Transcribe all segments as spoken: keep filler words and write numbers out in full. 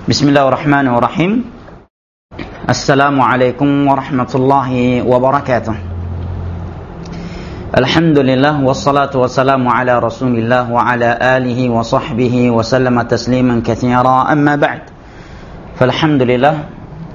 Bismillahirrahmanirrahim. Assalamualaikum warahmatullahi wabarakatuh. Alhamdulillah wassalatu wassalamu ala Rasulillah wa ala alihi wa sahbihi wa sallama tasliman katsira. Amma ba'd. Falhamdulillah,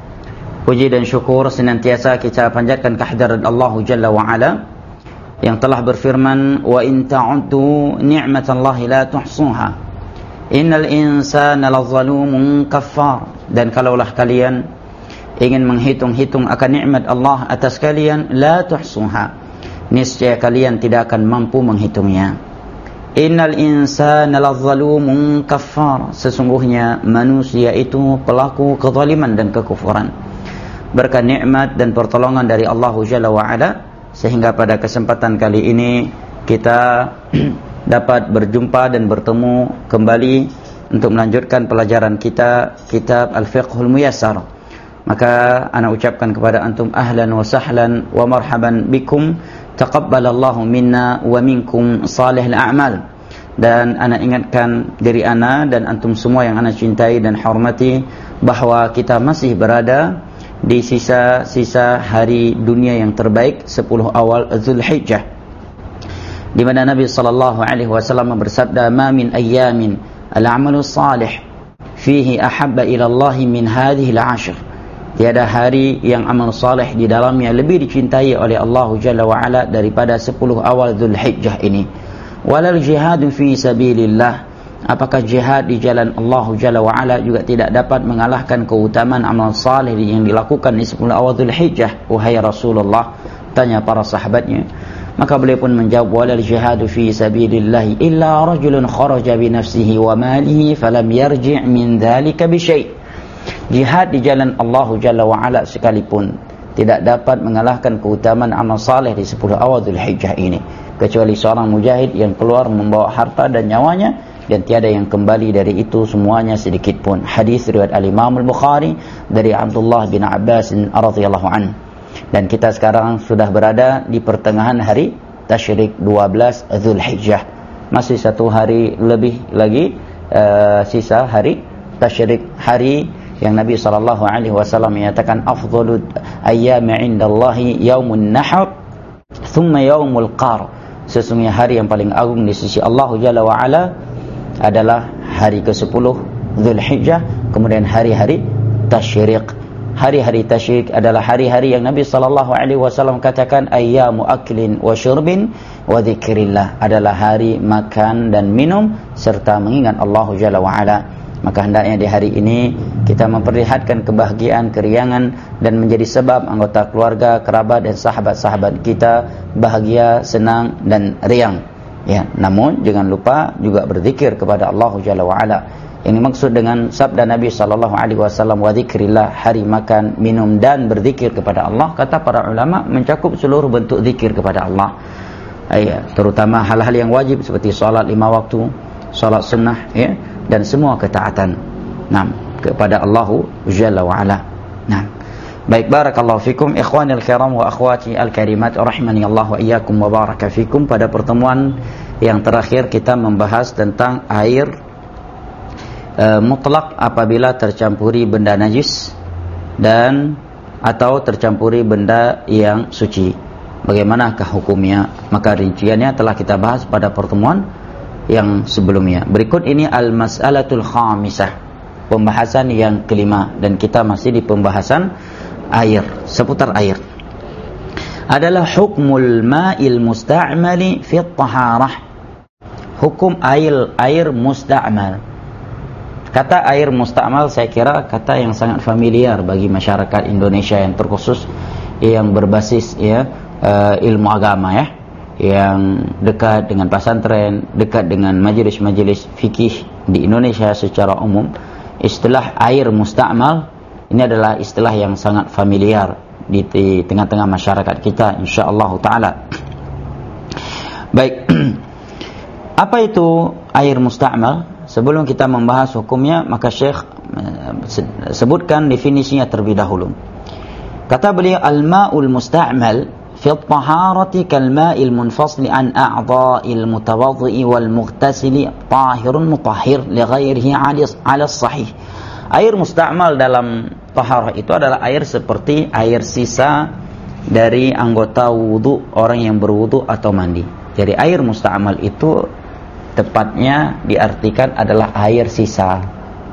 puji dan syukur senantiasa kita panjatkan kehadirat Allah Jalla wa Ala yang telah berfirman, wa in ta'uddu ni'matallahi la tuhsuha. Innal insana lazalumun kaffar. Dan kalaulah kalian ingin menghitung-hitung akan nikmat Allah atas kalian, la tuhsuha, niscaya kalian tidak akan mampu menghitungnya. Innal insana lazalumun kaffar. Sesungguhnya manusia itu pelaku kezaliman dan kekufuran. Berkat nikmat dan pertolongan dari Allah Jalla wa Ala, sehingga pada kesempatan kali ini kita dapat berjumpa dan bertemu kembali untuk melanjutkan pelajaran kita kitab Al-Fiqhul Muyassar. Maka ana ucapkan kepada antum ahlan wa sahlan wa marhaban bikum, taqabbalallahu minna wa minkum salihul a'mal. Dan ana ingatkan diri ana dan antum semua yang ana cintai dan hormati bahwa kita masih berada di sisa-sisa hari dunia yang terbaik, sepuluh awal Zulhijjah, di mana Nabi sallallahu alaihi wasallam bersabda, "Ma min ayyamin al-'amalu salih fihi ahabba ila Allah min hadhihi al-'ashr." Tiada hari yang amal saleh di dalamnya lebih dicintai oleh Allah Jalla wa Ala daripada sepuluh awal Zulhijjah ini. Walal jihadu fi sabilillah. Apakah jihad di jalan Allah Jalla wa Ala juga tidak dapat mengalahkan keutamaan amal saleh yang dilakukan di sepuluh awal Zulhijjah, wahai Rasulullah? Tanya para sahabatnya. Maka beliau pun menjawab, walal jihadu fi sabilillah illa rajulun kharaja bi nafsihi wa malihi falam yarji' min dhalika bi syai'. Jihad di jalan Allah Jalla wa Ala sekalipun tidak dapat mengalahkan keutamaan amal saleh di sepuluh awal Zulhijjah ini, kecuali seorang mujahid yang keluar membawa harta dan nyawanya, dan tiada yang kembali dari itu semuanya sedikit pun. Hadis riwayat Al-Imam Al-Bukhari dari Abdullah bin Abbas radhiyallahu anhu. Dan kita sekarang sudah berada di pertengahan hari Tasyrik dua belas Zulhijjah. Masih satu hari lebih lagi uh, sisa hari Tasyrik, hari yang Nabi sallallahu alaihi wasallam menyatakan afdhalul ayyami 'indallahi yaumun nahr thumma yaumul qar. Sesungguhnya hari yang paling agung di sisi Allah Jalla wa Ala adalah hari kesepuluh Zulhijjah, kemudian hari-hari Tasyrik. Hari-hari Tasyrik adalah hari-hari yang Nabi sallallahu alaihi wasallam katakan ayyamu aklin wa syurbin wa dzikrillah, adalah hari makan dan minum serta mengingat Allah Jalla wa Ala. Maka hendaknya di hari ini kita memperlihatkan kebahagiaan, keriangan, dan menjadi sebab anggota keluarga, kerabat dan sahabat-sahabat kita bahagia, senang dan riang. Ya, namun jangan lupa juga berzikir kepada Allah Jalla wa Ala. Yang dimaksud dengan sabda Nabi sallallahu alaihi wasallam wa dzikrillah, hari makan, minum dan berzikir kepada Allah, kata para ulama mencakup seluruh bentuk zikir kepada Allah. Ya, terutama hal-hal yang wajib seperti salat lima waktu, salat sunnah, ya, dan semua ketaatan nah kepada Allah Jalla wa Ala. Nah, baik, barakallahu fikum ikhwanil kiram wa akhwati al-karimat rahimani Allah wa iyyakum wa baraka fikum. Pada pertemuan yang terakhir kita membahas tentang air Uh, mutlak apabila tercampuri benda najis dan atau tercampuri benda yang suci. Bagaimanakah hukumnya? Maka rinciannya telah kita bahas pada pertemuan yang sebelumnya. Berikut ini al-mas'alatul khamisah, pembahasan yang kelima, dan kita masih di pembahasan air, seputar air. Adalah hukmul ma'il musta'mali fi taharah. Hukum air air musta'mal. Kata air musta'mal saya kira kata yang sangat familiar bagi masyarakat Indonesia yang terkhusus yang berbasis ya uh, ilmu agama, ya, yang dekat dengan pesantren, dekat dengan majelis-majelis fikih di Indonesia secara umum. Istilah air musta'mal ini adalah istilah yang sangat familiar di tengah-tengah masyarakat kita, insyaallah taala. Baik. Apa itu air musta'mal? Sebelum kita membahas hukumnya, maka Syekh sebutkan definisinya terlebih dahulu. Kata beliau, al-ma'ul musta'mal fi at-taharati kal-ma'il munfasli an a'dha'il mutawaddi'i wal mughtasili tahirun mutahhir li ghairihi 'ala as-sahih. Air musta'mal dalam taharah itu adalah air seperti air sisa dari anggota wudu orang yang berwudu atau mandi. Jadi air musta'mal itu tepatnya diartikan adalah air sisa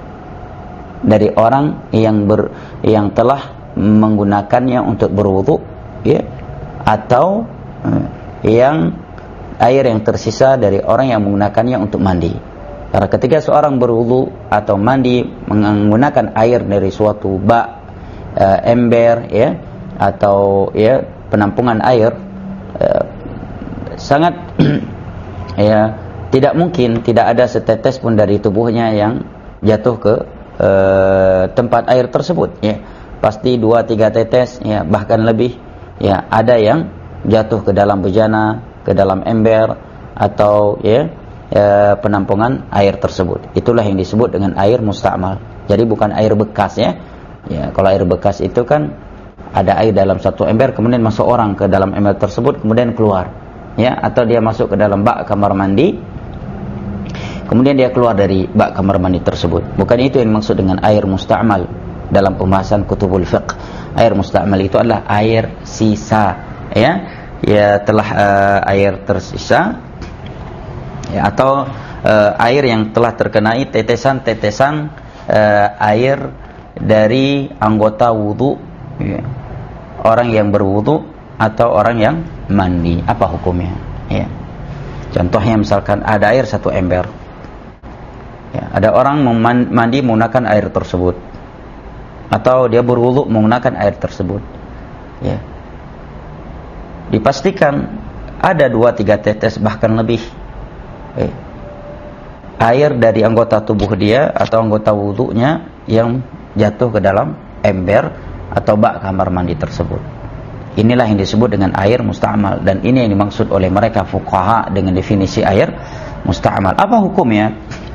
dari orang yang ber, yang telah menggunakannya untuk berwudu, ya, atau eh, yang air yang tersisa dari orang yang menggunakannya untuk mandi. Karena ketika seorang berwudu atau mandi menggunakan air dari suatu bak, e, ember, ya, atau ya penampungan air, e, sangat ya tidak mungkin tidak ada setetes pun dari tubuhnya yang jatuh ke e, tempat air tersebut. Ya, pasti dua tiga tetes, ya, bahkan lebih. Ya, ada yang jatuh ke dalam bejana, ke dalam ember, atau ya E, penampungan air tersebut. Itulah yang disebut dengan air musta'mal. Jadi bukan air bekas, ya. Ya, kalau air bekas itu kan ada air dalam satu ember, kemudian masuk orang ke dalam ember tersebut, kemudian keluar, ya, atau dia masuk ke dalam bak kamar mandi, kemudian dia keluar dari bak kamar mandi tersebut. Bukan itu yang dimaksud dengan air musta'mal dalam pembahasan kutubul fiqh. Air musta'mal itu adalah air sisa, ya, ya telah uh, air tersisa, ya, atau uh, air yang telah terkenai tetesan-tetesan uh, air dari anggota wudu, ya, orang yang berwudu atau orang yang mandi. Apa hukumnya? Ya. Contohnya misalkan ada air satu ember, ya, ada orang mandi menggunakan air tersebut, atau dia berwudu menggunakan air tersebut, ya, dipastikan ada dua tiga tetes bahkan lebih Eh, air dari anggota tubuh dia atau anggota wudunya yang jatuh ke dalam ember atau bak kamar mandi tersebut. Inilah yang disebut dengan air musta'mal, dan ini yang dimaksud oleh mereka fuqaha dengan definisi air musta'mal. Apa hukumnya?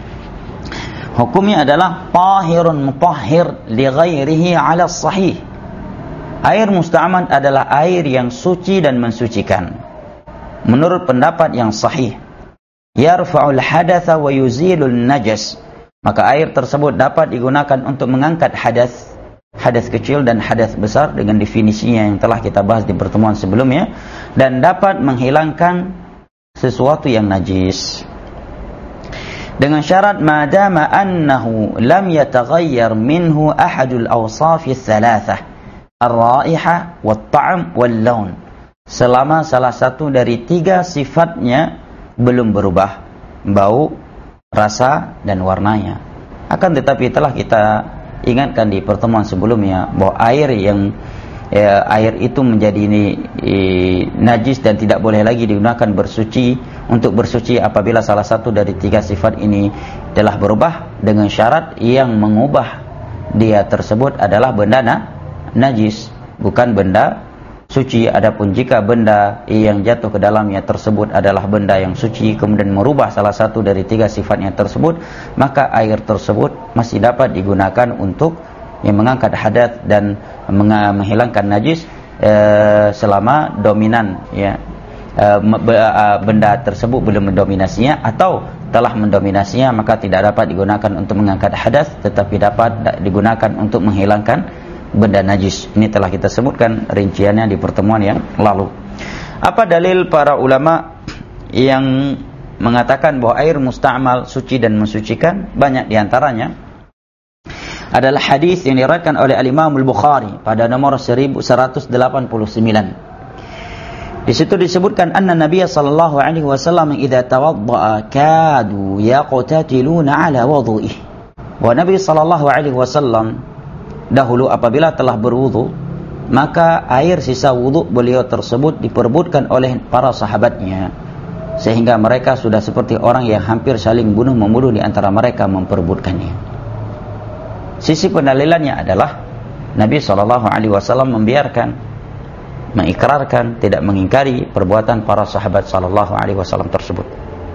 Hukumnya adalah tahirun mutahhir li ghairihi 'ala sahih. Air musta'mal adalah air yang suci dan mensucikan menurut pendapat yang sahih. Yarfa'ul hadatsa wa yuzilul najas. Maka air tersebut dapat digunakan untuk mengangkat hadas, hadas kecil dan hadas besar dengan definisinya yang telah kita bahas di pertemuan sebelumnya, dan dapat menghilangkan sesuatu yang najis. Dengan syarat madama annahu lam yataghayyar minhu ahadul awsaf ats-tsalatsah, ar-raihah wat-ta'am wal-lawn. Selama salah satu dari tiga sifatnya belum berubah, bau, rasa, dan warnanya. Akan tetapi telah kita ingatkan di pertemuan sebelumnya bahwa air yang ya, air itu menjadi ini eh, najis dan tidak boleh lagi digunakan bersuci untuk bersuci apabila salah satu dari tiga sifat ini telah berubah, dengan syarat yang mengubah dia tersebut adalah benda na, najis, bukan benda suci. Adapun jika benda yang jatuh ke dalamnya tersebut adalah benda yang suci, kemudian merubah salah satu dari tiga sifatnya tersebut, maka air tersebut masih dapat digunakan untuk yang mengangkat hadas dan menghilangkan najis eh, selama dominan, ya, eh, benda tersebut belum mendominasinya, atau telah mendominasinya, maka tidak dapat digunakan untuk mengangkat hadas, tetapi dapat digunakan untuk menghilangkan benda najis. Ini telah kita sebutkan rinciannya di pertemuan yang lalu. Apa dalil para ulama yang mengatakan bahwa air musta'mal suci dan mensucikan? Banyak diantaranya adalah hadis yang diriwayatkan oleh Al-Imam Al-Bukhari pada nomor seribu seratus delapan puluh sembilan. Di situ disebutkan anna Nabiy sallallahu alaihi wasallam idza tawaddaa kadu yaqtatiluna ala wudu'ihi. Wa Nabi sallallahu alaihi wasallam dahulu apabila telah berwudu, maka air sisa wudu beliau tersebut diperebutkan oleh para sahabatnya, sehingga mereka sudah seperti orang yang hampir saling bunuh membunuh di antara mereka memperebutkannya. Sisi pendalilannya adalah Nabi shallallahu alaihi wasallam membiarkan, mengikrarkan, tidak mengingkari perbuatan para sahabat shallallahu alaihi wasallam tersebut.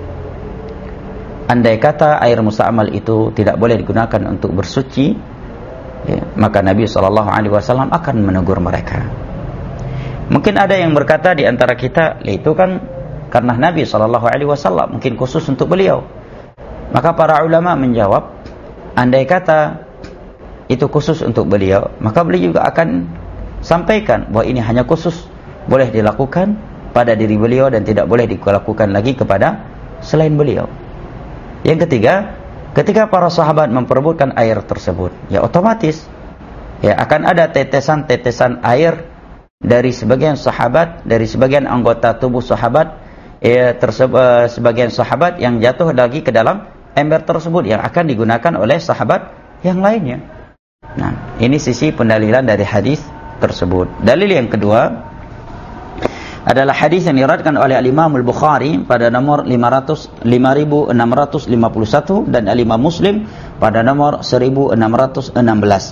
Andai kata air musta'mal itu tidak boleh digunakan untuk bersuci, ya, maka Nabi shallallahu alaihi wasallam akan menegur mereka. Mungkin ada yang berkata di antara kita, itu kan karena Nabi shallallahu alaihi wasallam, mungkin khusus untuk beliau. Maka para ulama menjawab, andai kata itu khusus untuk beliau, maka beliau juga akan sampaikan bahwa ini hanya khusus boleh dilakukan pada diri beliau dan tidak boleh dilakukan lagi kepada selain beliau. Yang ketiga, ketika para sahabat memperebutkan air tersebut, ya otomatis ya akan ada tetesan-tetesan air dari sebagian sahabat, dari sebagian anggota tubuh sahabat, ya tersebut, sebagian sahabat yang jatuh lagi ke dalam ember tersebut yang akan digunakan oleh sahabat yang lainnya. Nah, ini sisi pendalilan dari hadis tersebut. Dalil yang kedua adalah hadis yang diriwayatkan oleh Al-Imam Al-Bukhari pada nomor lima ribu enam ratus lima puluh satu dan Al-Imam Muslim pada nomor seribu enam ratus enam belas.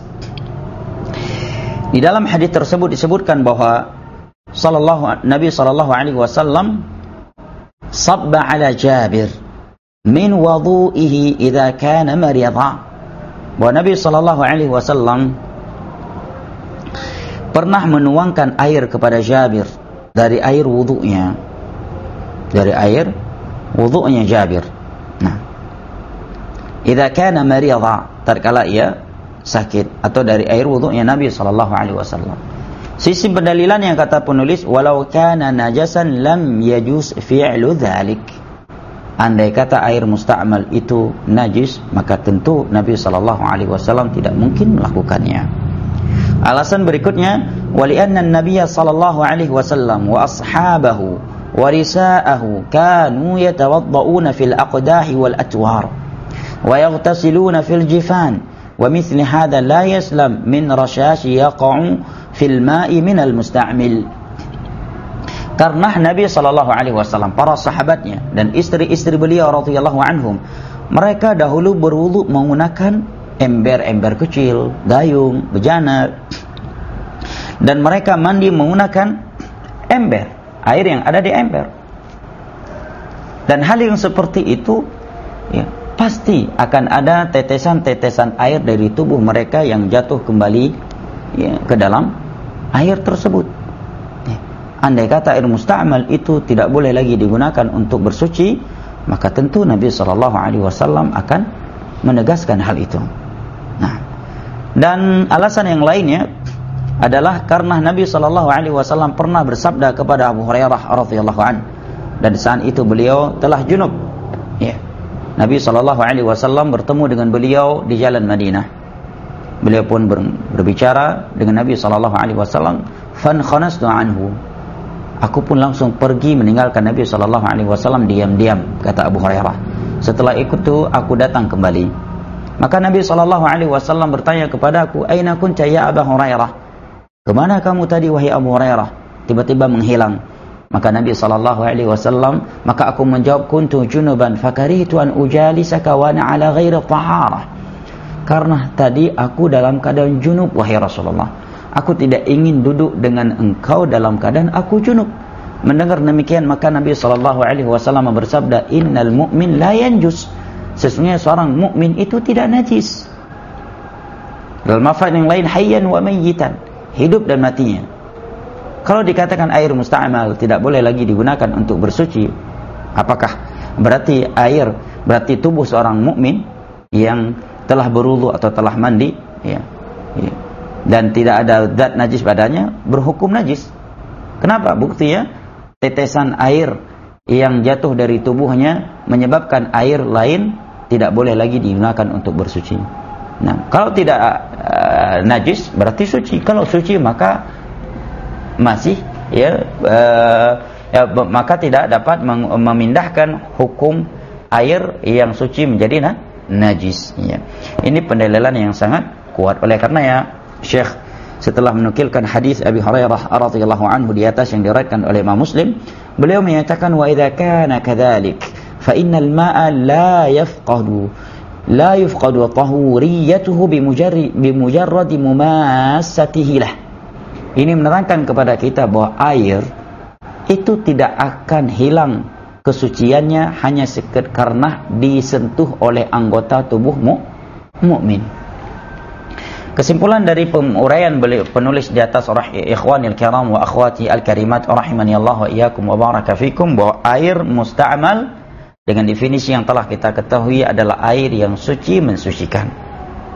Di dalam hadis tersebut disebutkan bahwa sallallahu Nabi sallallahu alaihi wasallam sabba ala Jabir min wudu'ihi idza kana marida. Bahwa Nabi sallallahu alaihi wasallam pernah menuangkan air kepada Jabir dari air wudu'nya. Dari air wudu'nya Jabir. Nah, idza kana marida, tatkala ia sakit, atau dari air wudu'nya Nabi sallallahu alaihi wasallam. Sisi pendalilan yang kata penulis, walau kana najasan lam yajuz fi'lu dzalik. Andai kata air musta'mal itu najis, maka tentu Nabi sallallahu alaihi wasallam tidak mungkin melakukannya. Alasan berikutnya, walianna an-nabiy sallallahu alaihi wasallam wa ashabahu wa risa'ahu kanu yatawadda'una fil aqdahi wal atwar wa yaghtasiluna fil jifan. ومثل هذا لا يسلم من رشاش يقع في الماء من المستعمل. Karena Nabi sallallahu alaihi wasallam, para sahabatnya dan istri-istri beliau radhiyallahu anhum, mereka dahulu berwudu menggunakan ember-ember kecil, gayung, bejana, dan mereka mandi menggunakan ember, air yang ada di ember. Dan hal yang seperti itu ya, pasti akan ada tetesan-tetesan air dari tubuh mereka yang jatuh kembali ya, ke dalam air tersebut. Ya. Andai kata air musta'mal itu tidak boleh lagi digunakan untuk bersuci, maka tentu Nabi sallallahu alaihi wasallam akan menegaskan hal itu. Nah, dan alasan yang lainnya adalah karena Nabi sallallahu alaihi wasallam pernah bersabda kepada Abu Hurairah radhiyallahu anhu, dan saat itu beliau telah junub. Ya. Nabi sallallahu alaihi wasallam bertemu dengan beliau di jalan Madinah. Beliau pun ber, berbicara dengan Nabi sallallahu alaihi wasallam, "Fan khanastu anhu." Aku pun langsung pergi meninggalkan Nabi sallallahu alaihi wasallam diam-diam, kata Abu Hurairah. Setelah itu aku datang kembali. Maka Nabi sallallahu alaihi wasallam bertanya kepadaku, "Aina kunta ya Abu Hurairah?" Kemana kamu tadi wahai Abu Hurairah? Tiba-tiba menghilang. Maka Nabi sallallahu alaihi wasallam, maka aku menjawab, kuntu junuban fakarihtu an ujalisaka wa ana ala ghairi taharah. Karena tadi aku dalam keadaan junub wahai Rasulullah. Aku tidak ingin duduk dengan engkau dalam keadaan aku junub. Mendengar demikian maka Nabi sallallahu alaihi wasallam bersabda, innal mu'min la yanjus. Sesungguhnya seorang mukmin itu tidak najis. Dalam lafaz yang lain, hayyan wa mayyitan, hidup dan matinya. Kalau dikatakan air musta'mal tidak boleh lagi digunakan untuk bersuci, apakah berarti air, berarti tubuh seorang mukmin yang telah berwudu atau telah mandi ya, ya, dan tidak ada zat najis padanya berhukum najis? Kenapa? Buktinya tetesan air yang jatuh dari tubuhnya menyebabkan air lain tidak boleh lagi digunakan untuk bersuci. Nah, kalau tidak uh, najis berarti suci. Kalau suci maka masih ya, uh, ya maka tidak dapat memindahkan hukum air yang suci menjadi na, najis ya. Ini pendalilan yang sangat kuat. Oleh karena ya Syekh setelah menukilkan hadis Abi Hurairah radhiyallahu anhu di atas yang diriwayatkan oleh Imam Muslim, beliau menyatakan, wa idza kana kadzalik fa innal ma'a la yafqadu la yufqadu tahuriyatuhu bimujarrad bimujarrad mumassatihi lah. Ini menerangkan kepada kita bahwa air itu tidak akan hilang kesuciannya hanya sekedar karena disentuh oleh anggota tubuh mu, mukmin. Kesimpulan dari penguraian penulis di atas, ikhwanil kiram wa akhwati al-karimat rahimani Allah wa iyyakum wa baraka fikum, bahwa air musta'mal dengan definisi yang telah kita ketahui adalah air yang suci mensucikan.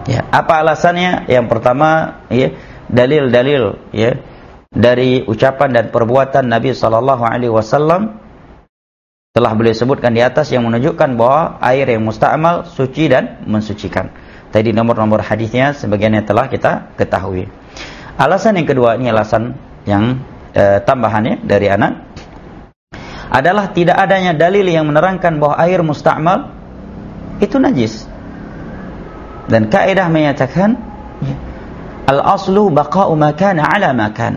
Ya, apa alasannya? Yang pertama, ya, dalil-dalil ya dari ucapan dan perbuatan Nabi sallallahu alaihi wasallam telah beliau sebutkan di atas yang menunjukkan bahwa air yang musta'mal suci dan mensucikan. Tadi nomor-nomor hadisnya sebagiannya telah kita ketahui. Alasan yang kedua, ini alasan yang e, tambahannya dari anak adalah tidak adanya dalil yang menerangkan bahwa air musta'mal itu najis. Dan kaidah menyatakan al-aslu baqa'u ma kana 'ala ma kan.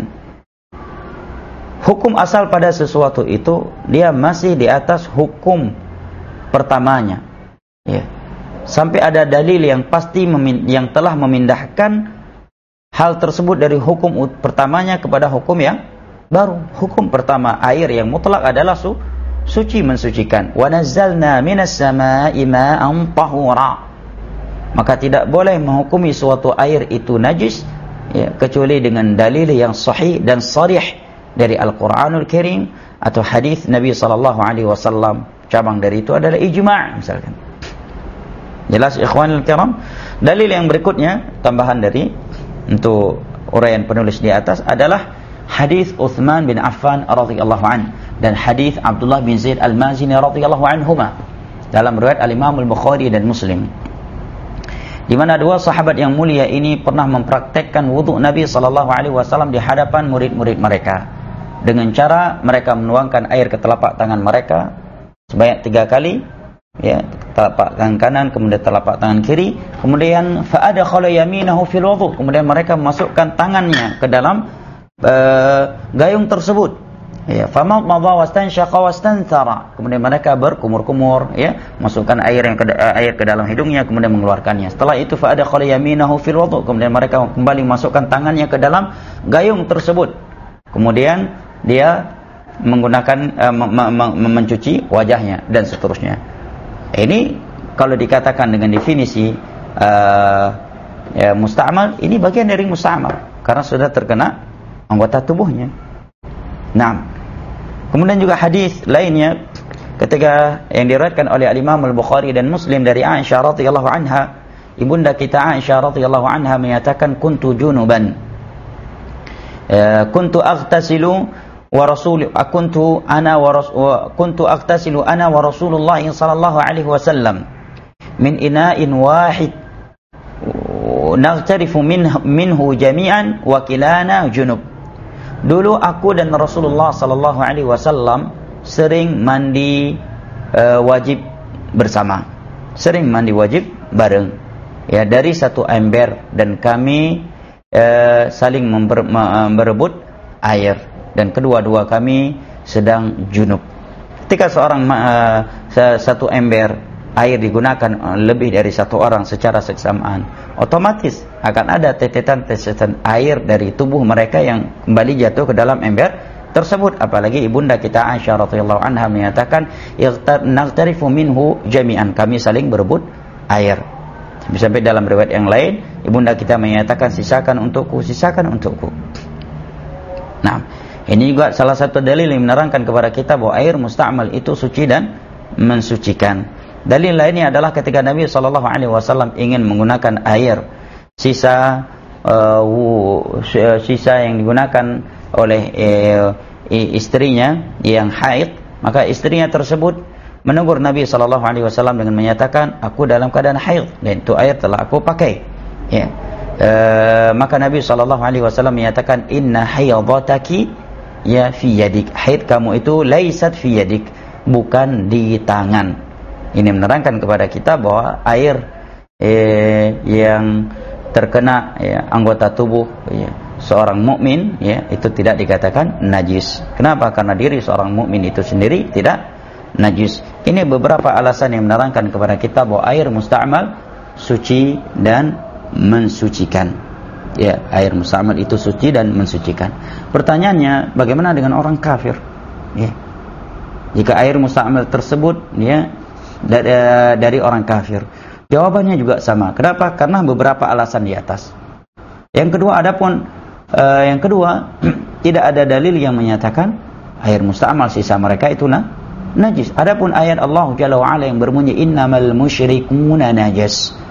Hukum asal pada sesuatu itu dia masih di atas hukum pertamanya. Ya. Sampai ada dalil yang pasti memin- yang telah memindahkan hal tersebut dari hukum pertamanya kepada hukum yang baru. Hukum pertama air yang mutlak adalah su- suci mensucikan. Wa nazzalna minas samaa'i ma'an tahura. Maka tidak boleh menghukumi suatu air itu najis ya, kecuali dengan dalil yang sahih dan sharih dari Al-Quranul Karim atau hadis Nabi sallallahu alaihi wasallam. Cabang dari itu adalah ijma' misalkan. Jelas ikhwanul kiram? Dalil yang berikutnya tambahan dari untuk uraian penulis di atas adalah hadis Uthman bin Affan radhiyallahu an dan hadis Abdullah bin Zaid Al-Mazini radhiyallahu anhuma dalam riwayat Al-Imam Al-Bukhari dan Muslim, di mana dua sahabat yang mulia ini pernah mempraktekkan wudu Nabi sallallahu alaihi wasallam di hadapan murid-murid mereka dengan cara mereka menuangkan air ke telapak tangan mereka sebanyak tiga kali, ya, telapak tangan kanan kemudian telapak tangan kiri, kemudian fa'adkhala yaminahu fil wudu, kemudian mereka memasukkan tangannya ke dalam uh, gayung tersebut. Ya, famadmadha wastanshaqa wastanthara. Kemudian mereka berkumur-kumur, ya, masukkan air yang ke, air ke dalam hidungnya kemudian mengeluarkannya. Setelah itu fa'adkhala yaminahu fil wudu, kemudian mereka kembali masukkan tangannya ke dalam gayung tersebut. Kemudian dia menggunakan uh, m- m- mencuci wajahnya dan seterusnya. Ini kalau dikatakan dengan definisi uh, ya, musta'mal, ini bagian dari musta'mal karena sudah terkena anggota tubuhnya. Nah, kemudian juga hadis lainnya ketika yang diriwayatkan oleh Imam Al-Bukhari dan Muslim dari Aisyah radhiyallahu anha, ibunda kita Aisyah radhiyallahu anha menyatakan kuntu junuban uh, kuntu aghtasilu wa rasul kuntu ana wa rasul kuntu aghtasilu ana wa Rasulullah sallallahu alaihi wasallam min ina'in wahid naghtarifu minhu, minhu jami'an wa kilana junub. Dulu aku dan Rasulullah sallallahu alaihi wasallam sering mandi uh, wajib bersama. Sering mandi wajib bareng. Ya, dari satu ember dan kami uh, saling member, berebut air dan kedua-dua kami sedang junub. Ketika seorang uh, satu ember air digunakan lebih dari satu orang secara bersamaan, otomatis akan ada tetesan-tetesan air dari tubuh mereka yang kembali jatuh ke dalam ember tersebut. Apalagi ibunda kita Aisyah radhiyallahu anha menyatakan naghtarifu minhu jami'an, kami saling berebut air. Sampai dalam riwayat yang lain ibunda kita menyatakan sisakan untukku, sisakan untukku. Nah, ini juga salah satu dalil yang menerangkan kepada kita bahwa air musta'mal itu suci dan mensucikan. Dalil lainnya adalah ketika Nabi sallallahu alaihi wasallam ingin menggunakan air sisa uh, sisa yang digunakan oleh uh, istrinya yang haid, maka istrinya tersebut menegur Nabi sallallahu alaihi wasallam dengan menyatakan, aku dalam keadaan haid dan itu air telah aku pakai. Ya. Uh, maka Nabi sallallahu alaihi wasallam menyatakan, inna haidhataki ya fi yadik, haid kamu itu laisat fi yadik, bukan di tangan. Ini menerangkan kepada kita bahwa air eh, yang terkena ya, anggota tubuh ya, seorang mukmin ya, itu tidak dikatakan najis. Kenapa? Karena diri seorang mukmin itu sendiri tidak najis. Ini beberapa alasan yang menerangkan kepada kita bahwa air musta'mal suci dan mensucikan. Ya, air musta'mal itu suci dan mensucikan. Pertanyaannya, bagaimana dengan orang kafir? Ya. Jika air musta'mal tersebut ya dari, dari orang kafir, jawabannya juga sama. Kenapa? Karena beberapa alasan di atas. Yang kedua, adapun uh, yang kedua tidak ada dalil yang menyatakan air musta'mal sisa mereka itu nah, najis. Adapun ayat Allah Jalla wa Ala yang berbunyi innamal musyrikuna najas,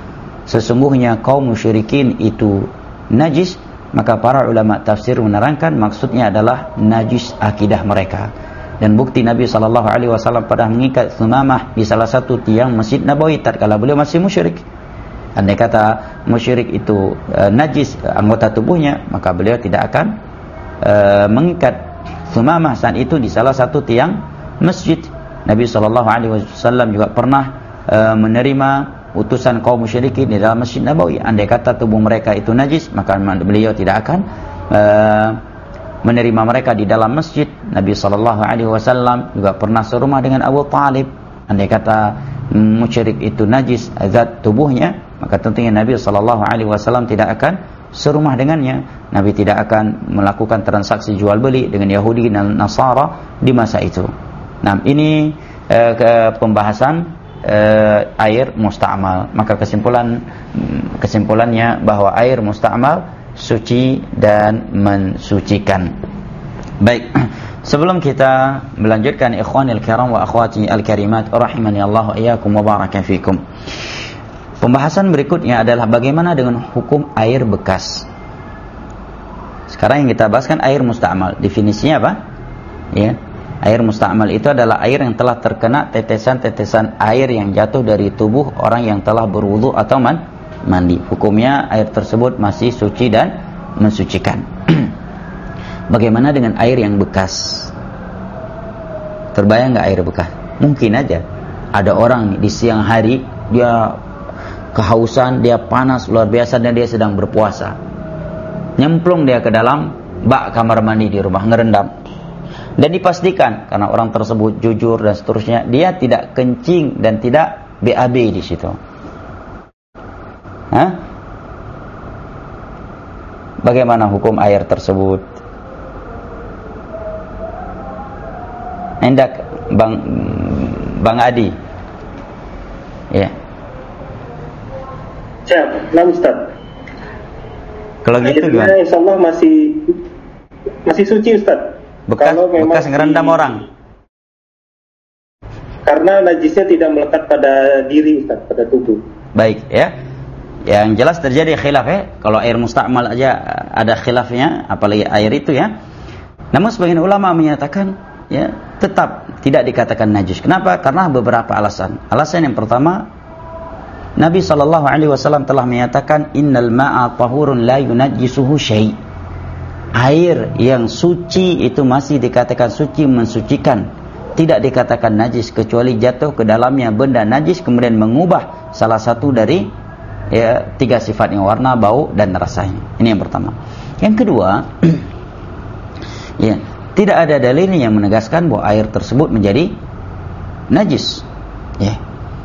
sesungguhnya kaum musyrikin itu najis, maka para ulama tafsir menerangkan maksudnya adalah najis akidah mereka. Dan bukti Nabi sallallahu alaihi wasallam pernah mengikat Thumamah di salah satu tiang Masjid Nabawi tatkala beliau masih musyrik. Andai kata musyrik itu e, najis anggota tubuhnya, maka beliau tidak akan e, mengikat Thumamah saat itu di salah satu tiang masjid. Nabi sallallahu alaihi wasallam juga pernah e, menerima utusan kaum musyrikin di dalam Masjid Nabawi. Andai kata tubuh mereka itu najis, maka beliau tidak akan uh, menerima mereka di dalam masjid. Nabi sallallahu alaihi wasallam juga pernah serumah dengan Abu Talib. Andai kata musyrik itu najis zat tubuhnya, maka tentunya Nabi sallallahu alaihi wasallam tidak akan serumah dengannya. Nabi tidak akan melakukan transaksi jual beli dengan Yahudi dan Nasara di masa itu. Nah, ini uh, ke pembahasan Uh, air musta'mal. Maka kesimpulan kesimpulannya bahwa air musta'mal suci dan mensucikan. Baik, sebelum kita melanjutkan ikhwanil kiram wa akhwati al-karimat rahimani Allah wa iyyakum wa baraka fikum. Pembahasan berikutnya adalah bagaimana dengan hukum air bekas. Sekarang yang kita bahas kan air musta'mal. Definisinya apa? Ya. Air musta'mal itu adalah air yang telah terkena tetesan-tetesan air yang jatuh dari tubuh orang yang telah berwudu atau man, mandi. Hukumnya air tersebut masih suci dan mensucikan. Bagaimana dengan air yang bekas? Terbayang nggak air bekas? Mungkin aja ada orang di siang hari dia kehausan, dia panas luar biasa dan dia sedang berpuasa. Nyemplung dia ke dalam bak kamar mandi di rumah, ngerendam. Dan dipastikan karena orang tersebut jujur dan seterusnya, dia tidak kencing dan tidak B A B di situ. Hah? Bagaimana hukum air tersebut? Hendak Bang Bang Adi. Ya. Siap, nah Ustaz. Kalau gitu gimana? Insyaallah masih masih suci Ustaz. Bekas, bekas ngerendam orang. Karena najisnya tidak melekat pada diri Ustaz, pada tubuh. Baik ya. Yang jelas terjadi khilaf ya. Kalau air musta'mal aja ada khilafnya, apalagi air itu ya. Namun sebagian ulama menyatakan ya tetap tidak dikatakan najis. Kenapa? Karena beberapa alasan. Alasan yang pertama, Nabi sallallahu alaihi wasallam telah menyatakan innal ma'a tahurun la yunajjisuhu syai'. Air yang suci itu masih dikatakan suci, mensucikan, tidak dikatakan najis kecuali jatuh ke dalamnya benda najis kemudian mengubah salah satu dari ya tiga sifatnya, warna, bau dan rasanya. Ini yang pertama. Yang kedua, ya tidak ada dalil yang menegaskan bahwa air tersebut menjadi najis. Ya.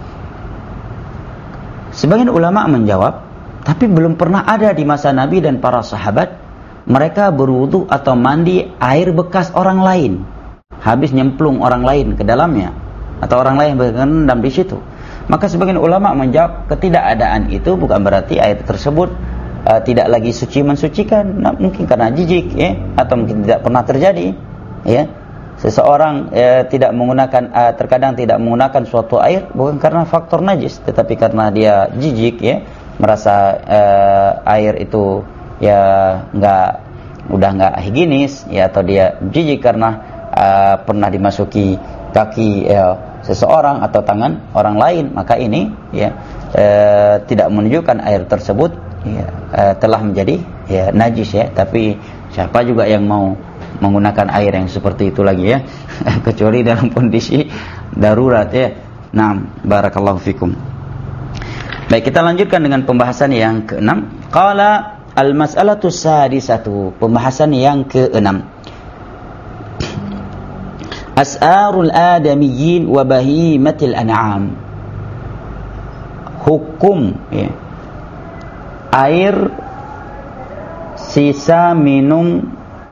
Sebagian ulama menjawab, tapi belum pernah ada di masa Nabi dan para sahabat mereka berwudu atau mandi air bekas orang lain, habis nyemplung orang lain ke dalamnya atau orang lain berendam di situ. Maka sebagian ulama menjawab ketidakadaan itu bukan berarti air tersebut uh, tidak lagi suci mensucikan. Nah, mungkin karena jijik ya, atau mungkin tidak pernah terjadi ya. Seseorang uh, tidak menggunakan uh, terkadang tidak menggunakan suatu air bukan karena faktor najis, tetapi karena dia jijik ya, merasa uh, air itu ya nggak udah nggak higienis ya, atau dia jijik karena uh, pernah dimasuki kaki ya, seseorang atau tangan orang lain, maka ini ya uh, tidak menunjukkan air tersebut ya, uh, telah menjadi ya najis ya. Tapi siapa juga yang mau menggunakan air yang seperti itu lagi ya kecuali dalam kondisi darurat ya. Nah, barakallahu fikum. Baik, kita lanjutkan dengan pembahasan yang keenam. Qala al-mas'alatu sadisatu, pembahasan yang keenam. As'arul adamiyyin wa bahimatil an'am. Hukum ya, air sisa minum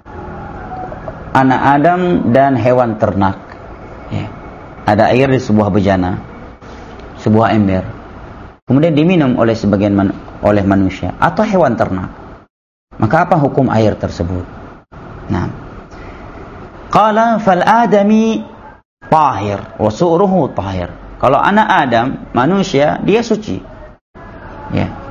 anak Adam dan hewan ternak ya. Ada air di sebuah bejana, sebuah ember, kemudian diminum oleh sebagian man, oleh manusia atau hewan ternak, maka apa hukum air tersebut? Nah, qala fal adami tahir wa su'ruhu tahir. Kalau anak Adam, manusia, dia suci ya.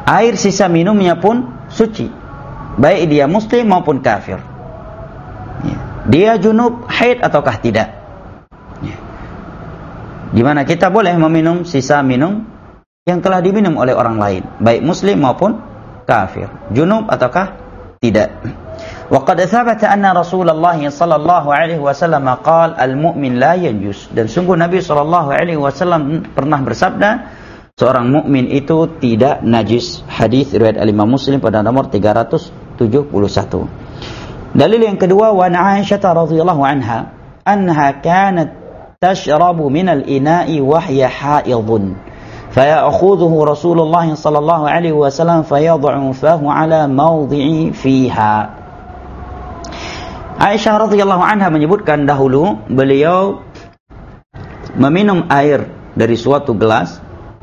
air sisa minumnya pun suci, baik dia muslim maupun kafir. Ya. Dia junub, haid ataukah tidak. Ya. Dimana kita boleh meminum sisa minum yang telah diminum oleh orang lain, baik muslim maupun kafir, junub ataukah tidak. Wa qad thabata anna Rasulullah sallallahu alaihi wasallam qala al-mu'min la yanjus, dan sungguh Nabi sallallahu alaihi wasallam pernah bersabda, seorang mukmin itu tidak najis. Hadis riwayat Imam Muslim pada nomor tiga ratus tujuh puluh satu. Dalil yang kedua, wa Aisyah radhiyallahu anha annaha kanat tashrabu min al-ina'i wa hiya haidun fayakhudhuhu Rasulullah sallallahu alaihi wasallam fayad'u fahu ala mawdi'i fiha. Aisyah radhiyallahu anha menyebutkan dahulu beliau meminum air dari suatu gelas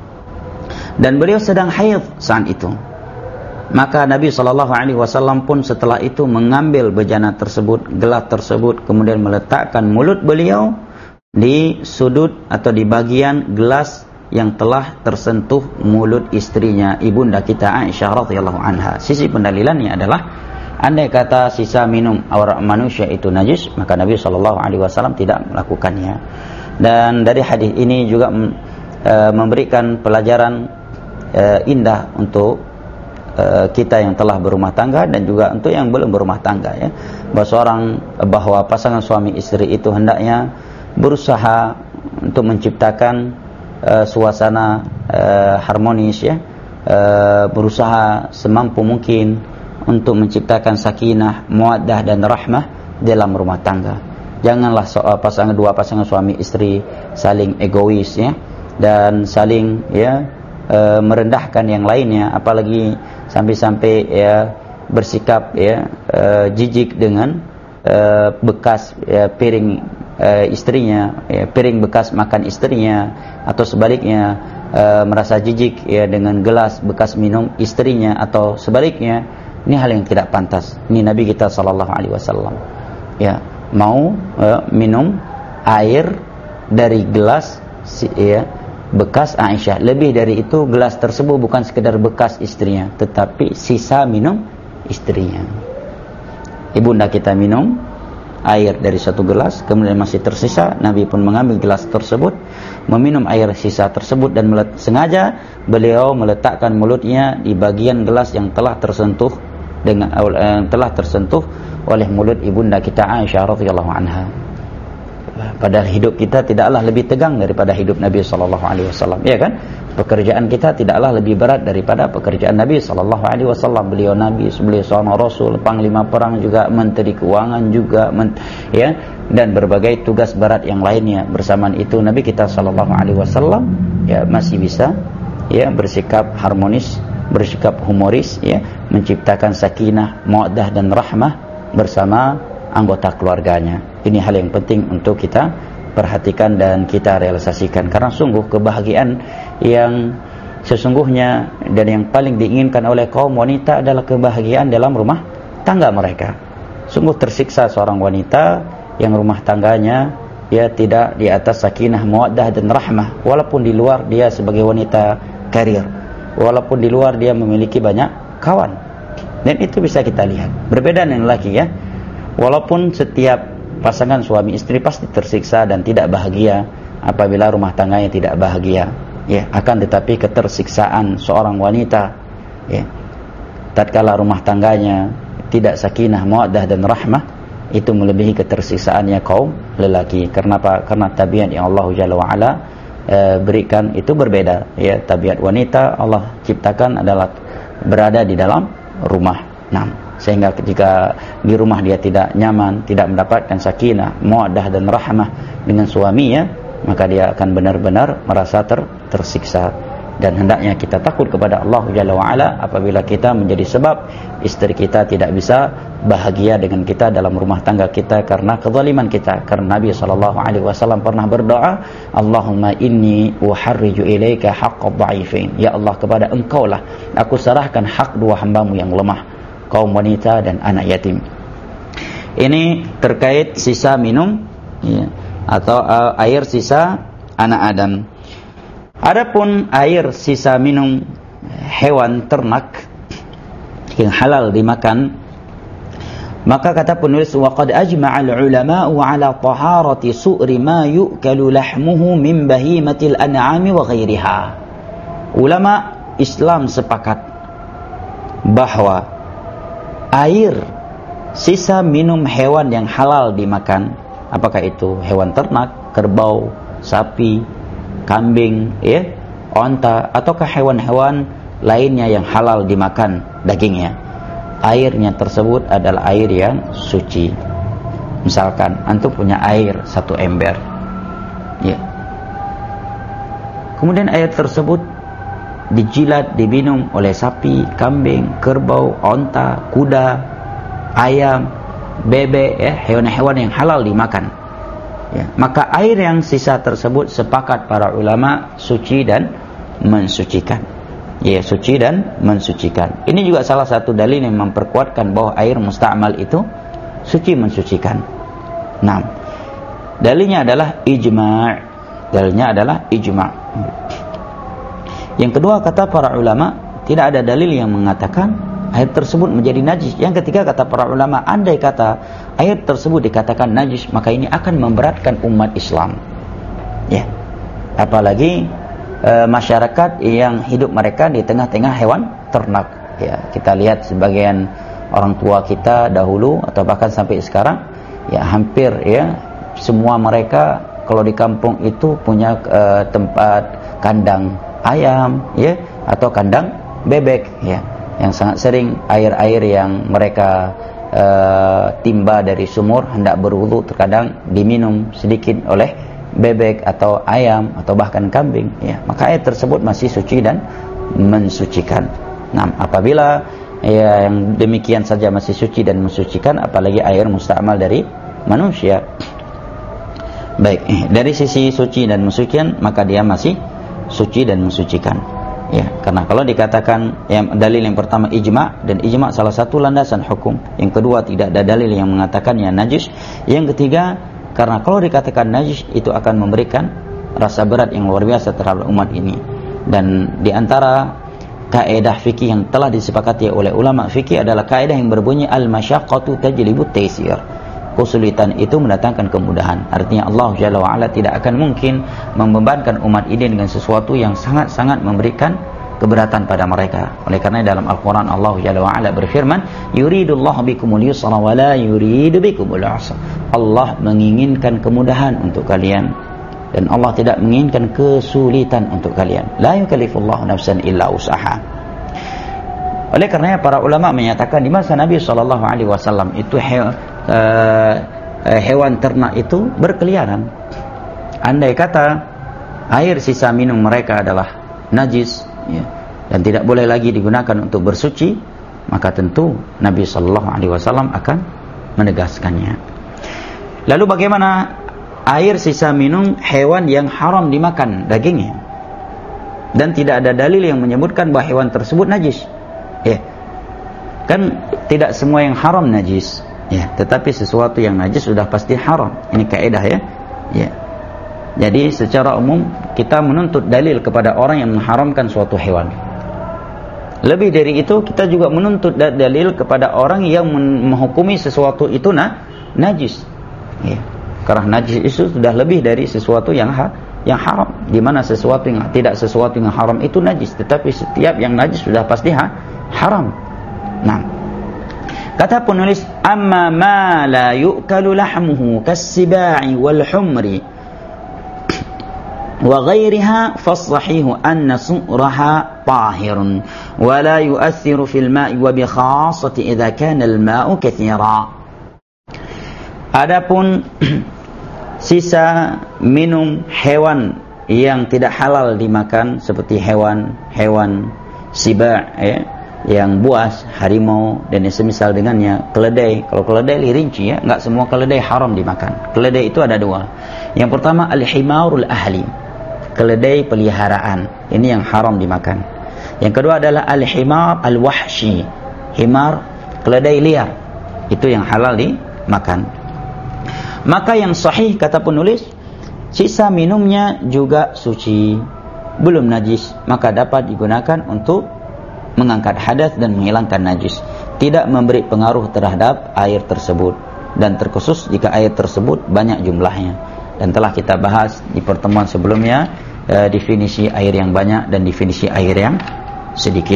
dan beliau sedang haid saat itu. Maka Nabi sallallahu alaihi wasallam pun setelah itu mengambil bejana tersebut, gelas tersebut, kemudian meletakkan mulut beliau di sudut atau di bagian gelas yang telah tersentuh mulut istrinya, ibunda kita Aisyah radhiyallahu anha. Sisi pendalilannya adalah, andai kata sisa minum awak manusia itu najis, maka Nabi sallallahu alaihi wasallam tidak melakukannya. Dan dari hadis ini juga e, memberikan pelajaran e, indah untuk e, kita yang telah berumah tangga dan juga untuk yang belum berumah tangga, ya. Bahwa seorang bahwa pasangan suami istri itu hendaknya berusaha untuk menciptakan e, suasana e, harmonis, ya. E, berusaha semampu mungkin untuk menciptakan sakinah, muaddah dan rahmah dalam rumah tangga. Janganlah soal pasangan dua pasangan suami istri saling egois, ya, dan saling, ya, e, merendahkan yang lainnya, apalagi sampai-sampai, ya, bersikap, ya, e, jijik dengan e, bekas, ya, piring e, istrinya, ya, piring bekas makan istrinya, atau sebaliknya e, merasa jijik, ya, dengan gelas bekas minum istrinya, atau sebaliknya. Ini hal yang tidak pantas. Ini Nabi kita sallallahu alaihi wasallam, ya, mau uh, minum air dari gelas, ya, bekas Aisyah. Lebih dari itu, gelas tersebut bukan sekedar bekas istrinya, tetapi sisa minum istrinya. Ibunda kita minum air dari satu gelas, kemudian masih tersisa, Nabi pun mengambil gelas tersebut, meminum air sisa tersebut, dan melet- sengaja beliau meletakkan mulutnya di bagian gelas yang telah tersentuh dengan uh, telah tersentuh oleh mulut ibunda kita Aisyah radhiyallahu anha. Padahal hidup kita tidaklah lebih tegang daripada hidup Nabi sallallahu alaihi wasallam, ya kan? Pekerjaan kita tidaklah lebih berat daripada pekerjaan Nabi sallallahu alaihi wasallam. Beliau nabi, beliau seorang rasul, panglima perang juga, menteri keuangan juga, men, ya, dan berbagai tugas berat yang lainnya. Bersamaan itu Nabi kita sallallahu alaihi wasallam, ya, masih bisa, ya, bersikap harmonis, bersikap humoris, ya, menciptakan sakinah, muaddah dan rahmah bersama anggota keluarganya. Ini hal yang penting untuk kita perhatikan dan kita realisasikan, karena sungguh kebahagiaan yang sesungguhnya dan yang paling diinginkan oleh kaum wanita adalah kebahagiaan dalam rumah tangga mereka. Sungguh tersiksa seorang wanita yang rumah tangganya, ya, tidak di atas sakinah, muaddah dan rahmah, walaupun di luar dia sebagai wanita karir, walaupun di luar dia memiliki banyak kawan. Dan itu bisa kita lihat. Berbeda dengan laki, ya. Walaupun setiap pasangan suami istri pasti tersiksa dan tidak bahagia apabila rumah tangganya tidak bahagia, ya. Akan tetapi ketersiksaan seorang wanita, ya, tatkala rumah tangganya tidak sakinah, muaddah dan rahmah, itu melebihi ketersiksaannya kaum lelaki. Karena apa? Karena tabiat yang Allah Jalla wa Ala e, berikan itu berbeda, ya. Tabiat wanita Allah ciptakan adalah berada di dalam rumah. Nah, sehingga ketika di rumah dia tidak nyaman, tidak mendapatkan sakinah, muaddah dan rahmah dengan suaminya, maka dia akan benar-benar merasa ter, tersiksa. Dan hendaknya kita takut kepada Allah Jalla wa Ala apabila kita menjadi sebab istri kita tidak bisa bahagia dengan kita dalam rumah tangga kita karena kezaliman kita. Karena Nabi sallallahu alaihi wasallam pernah berdoa, Allahumma inni uharriju ilaika haqqad dha'ifain. Ya Allah, kepada Engkau lah aku serahkan hak dua hambamu yang lemah, kaum wanita dan anak yatim. Ini terkait sisa minum, ya, atau uh, air sisa anak Adam. Adapun air sisa minum hewan ternak yang halal dimakan, maka kata penulis, waqad ajma'al ulama'u 'ala taharati su'ri ma yu'kalu lahmuhu min bahimatil an'ami wa ghairiha. Ulama Islam sepakat bahwa air sisa minum hewan yang halal dimakan, apakah itu hewan ternak, kerbau, sapi, kambing, ya, onta, ataukah hewan-hewan lainnya yang halal dimakan dagingnya, airnya tersebut adalah air yang suci. Misalkan antum punya air satu ember, ya, kemudian air tersebut dijilat, diminum oleh sapi, kambing, kerbau, onta, kuda, ayam, bebek, ya, hewan-hewan yang halal dimakan, ya, maka air yang sisa tersebut sepakat para ulama suci dan mensucikan, ya, suci dan mensucikan. Ini juga salah satu dalil yang memperkuatkan bahwa air musta'mal itu suci mensucikan. Nah, dalilnya adalah ijma', dalilnya adalah ijma'. Yang kedua, kata para ulama, tidak ada dalil yang mengatakan air tersebut menjadi najis. Yang ketiga, kata para ulama, andai kata air tersebut dikatakan najis, maka ini akan memberatkan umat Islam, ya, apalagi e, masyarakat yang hidup mereka di tengah-tengah hewan ternak, ya. Kita lihat sebagian orang tua kita dahulu atau bahkan sampai sekarang, ya, hampir, ya, semua mereka kalau di kampung itu punya e, tempat kandang ayam, ya, atau kandang bebek, ya, yang sangat sering air-air yang mereka uh, timba dari sumur hendak berwudu terkadang diminum sedikit oleh bebek atau ayam atau bahkan kambing, ya, maka air tersebut masih suci dan mensucikan. Nah, apabila, ya, yang demikian saja masih suci dan mensucikan, apalagi air musta'mal dari manusia. Baik, dari sisi suci dan mensucikan, maka dia masih suci dan mensucikan, ya, karena kalau dikatakan, ya, dalil yang pertama ijma', dan ijma' salah satu landasan hukum. Yang kedua, tidak ada dalil yang mengatakannya najis. Yang ketiga, karena kalau dikatakan najis itu akan memberikan rasa berat yang luar biasa terhadap umat ini. Dan diantara kaidah fikih yang telah disepakati oleh ulama fikih adalah kaidah yang berbunyi al-masyaqqatu tajlibut taysir. Kesulitan itu mendatangkan kemudahan. Artinya Allah Jalla wa'ala tidak akan mungkin membebankan umat ini dengan sesuatu yang sangat-sangat memberikan keberatan pada mereka. Oleh karena dalam Al-Quran Allah Jalla wa'ala berfirman, yuridullahu bikumul yusra wa la yuridu bikumul usra. Allah menginginkan kemudahan untuk kalian dan Allah tidak menginginkan kesulitan untuk kalian. La yukallifullahu nafsan illa usaha. Oleh karenanya para ulama menyatakan di masa Nabi sallallahu alaihi wasallam itu he, uh, hewan ternak itu berkeliaran. Andai kata air sisa minum mereka adalah najis, ya, dan tidak boleh lagi digunakan untuk bersuci, maka tentu Nabi sallallahu alaihi wasallam akan menegaskannya. Lalu bagaimana air sisa minum hewan yang haram dimakan dagingnya? Dan tidak ada dalil yang menyebutkan bahwa hewan tersebut najis. Ya, kan tidak semua yang haram najis, ya, tetapi sesuatu yang najis sudah pasti haram. Ini kaidah, ya, ya. Jadi secara umum kita menuntut dalil kepada orang yang mengharamkan suatu hewan. Lebih dari itu kita juga menuntut dalil kepada orang yang menghukumi sesuatu itu nah, najis, ya. Karena najis itu sudah lebih dari sesuatu yang ha, yang haram. Di mana sesuatu yang tidak sesuatu yang haram itu najis, tetapi setiap yang najis sudah pasti ha, haram. Nah, kata penulis, amma ma la yu'kalu lahmuhu kas-siba'i wal humri wa ghairiha fasahihu anna su'raha tahirun wa la yu'athiru fil ma'i wa bi khassati idza kana al ma'u katsira. Adapun sisa minum hewan yang tidak halal dimakan seperti hewan-hewan siba', ya, yang buas, harimau dan semisal dengannya, keledai. Kalau keledai rinci, ya, enggak semua keledai haram dimakan. Keledai itu ada dua. Yang pertama al-himarul ahli, keledai peliharaan. Ini yang haram dimakan. Yang kedua adalah al-himar al-wahshi, himar, keledai liar. Itu yang halal dimakan. Maka yang sahih kata penulis, sisa minumnya juga suci, belum najis, maka dapat digunakan untuk mengangkat hadas dan menghilangkan najis, tidak memberi pengaruh terhadap air tersebut, dan terkhusus jika air tersebut banyak jumlahnya. Dan telah kita bahas di pertemuan sebelumnya eh, definisi air yang banyak dan definisi air yang sedikit.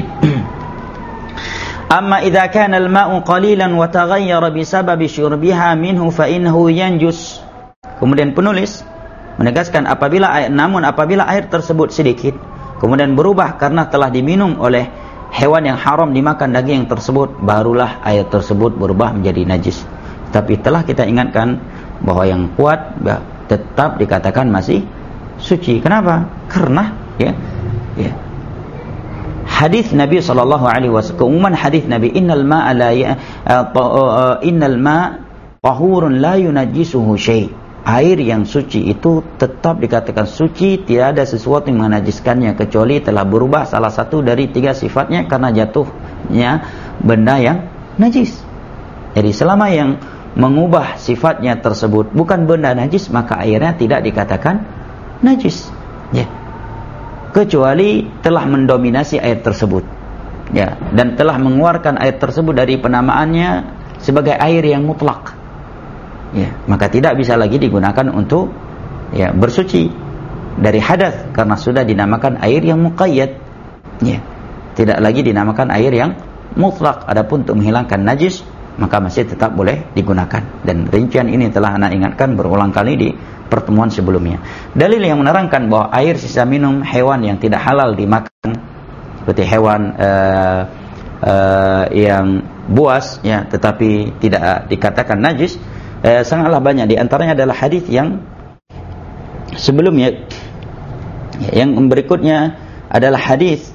Amma idza kana al-ma'u qalilan wa taghayyara bisababi syurbiha minhu fa innahu yanjus. Kemudian penulis menegaskan apabila air, namun apabila air tersebut sedikit kemudian berubah karena telah diminum oleh hewan yang haram dimakan daging tersebut, barulah air tersebut berubah menjadi najis. Tapi telah kita ingatkan bahwa yang kuat tetap dikatakan masih suci. Kenapa? Karena ya, ya hadis Nabi sallallahu alaihi wasallam, keumuman hadis Nabi, innal ma'a la ya, uh, innal ma' tahurun la yunajjisuhu syai'. Air yang suci itu tetap dikatakan suci, tidak ada sesuatu yang menajiskannya kecuali telah berubah salah satu dari tiga sifatnya karena jatuhnya benda yang najis. Jadi selama yang mengubah sifatnya tersebut bukan benda najis, maka airnya tidak dikatakan najis. Ya. Kecuali telah mendominasi air tersebut, ya, dan telah mengeluarkan air tersebut dari penamaannya sebagai air yang mutlak, ya, maka tidak bisa lagi digunakan untuk ya bersuci dari hadas karena sudah dinamakan air yang muqayyad, ya, tidak lagi dinamakan air yang mutlak. Adapun untuk menghilangkan najis maka masih tetap boleh digunakan, dan rincian ini telah anak ingatkan berulang kali di pertemuan sebelumnya. Dalil yang menerangkan bahwa air sisa minum hewan yang tidak halal dimakan, seperti hewan uh, uh, yang buas, ya, tetapi tidak dikatakan najis, uh, sangatlah banyak. Di antaranya adalah hadis yang sebelumnya. Yang berikutnya adalah hadis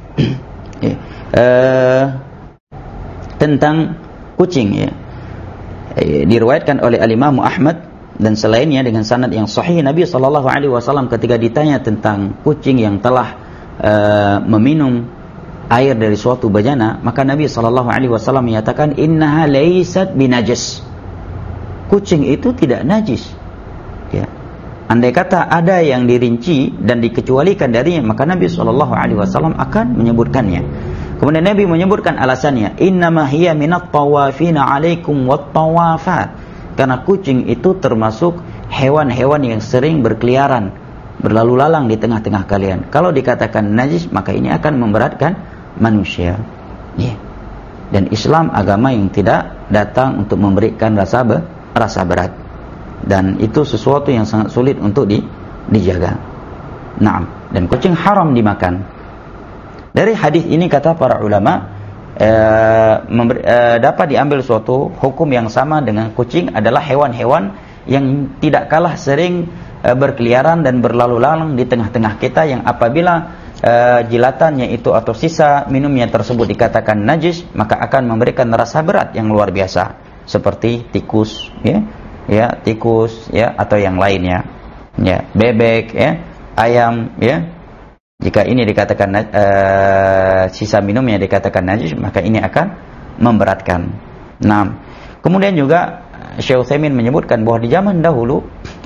uh, tentang kucing, ya, uh, diriwayatkan oleh Al-Imam Ahmad dan selainnya dengan sanad yang sahih. Nabi sallallahu alaihi wasallam ketika ditanya tentang kucing yang telah uh, meminum air dari suatu bejana, maka Nabi sallallahu alaihi wasallam menyatakan innaha laysat binajas. Kucing itu tidak najis. Ya. Andai kata ada yang dirinci dan dikecualikan darinya, maka Nabi sallallahu alaihi wasallam akan menyebutkannya. Kemudian Nabi menyebutkan alasannya, innama hiya minat tawafina alaikum wat tawafat. Karena kucing itu termasuk hewan-hewan yang sering berkeliaran, berlalu lalang di tengah-tengah kalian. Kalau dikatakan najis, maka ini akan memberatkan manusia. Yeah. Dan Islam agama yang tidak datang untuk memberikan rasa be, rasa berat. Dan itu sesuatu yang sangat sulit untuk di, dijaga. Naam. Dan kucing haram dimakan. Dari hadis ini kata para ulama, Uh, memberi, uh, dapat diambil suatu hukum yang sama dengan kucing adalah hewan-hewan yang tidak kalah sering uh, berkeliaran dan berlalu lalang di tengah-tengah kita, yang apabila uh, jilatannya itu atau sisa minumnya tersebut dikatakan najis, maka akan memberikan rasa berat yang luar biasa, seperti tikus, ya, ya tikus, ya, atau yang lainnya, ya, bebek, ya, ayam, ya. Jika ini dikatakan uh, sisa minumnya dikatakan najis, maka ini akan memberatkan. Nah, kemudian juga Syekh Utsaimin menyebutkan bahwa di zaman dahulu,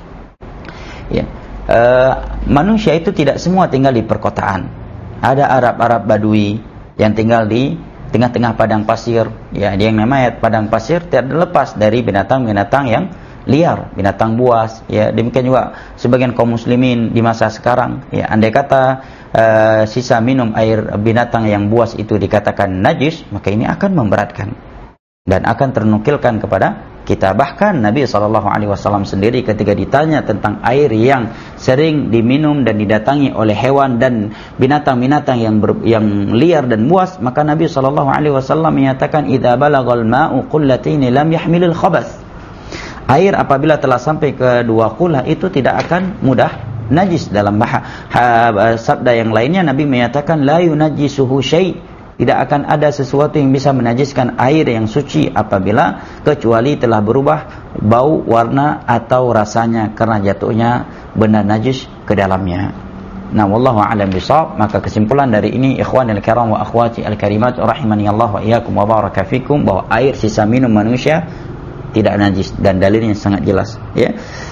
ya, uh, manusia itu tidak semua tinggal di perkotaan. Ada Arab-Arab Badui yang tinggal di tengah-tengah padang pasir. Ya, yang namanya padang pasir tidak lepas dari binatang-binatang yang liar, binatang buas. Ya, demikian juga sebagian kaum muslimin di masa sekarang. Ya, andai kata Uh, sisa minum air binatang yang buas itu dikatakan najis, maka ini akan memberatkan dan akan ternukilkan kepada kita. Bahkan Nabi sallallahu alaihi wasallam sendiri ketika ditanya tentang air yang sering diminum dan didatangi oleh hewan dan binatang-binatang yang ber, yang liar dan buas, maka Nabi sallallahu alaihi wasallam menyatakan idza balagal ma'u qullataini lam yahmilul khabath. Air apabila telah sampai ke dua qullah itu tidak akan mudah najis. Dalam bah- ha- sabda yang lainnya Nabi menyatakan la yunajjisuhu syai', tidak akan ada sesuatu yang bisa menajiskan air yang suci apabila kecuali telah berubah bau, warna atau rasanya karena jatuhnya benda najis ke dalamnya. Nah, wallahu a'lam bishawab. Maka kesimpulan dari ini, ikhwanil kiram wa akhwati al-karimat rahimani Allah wa iyyakum wa baraka fikum, bahwa air sisa minum manusia tidak najis, dan dalilnya sangat jelas, ya.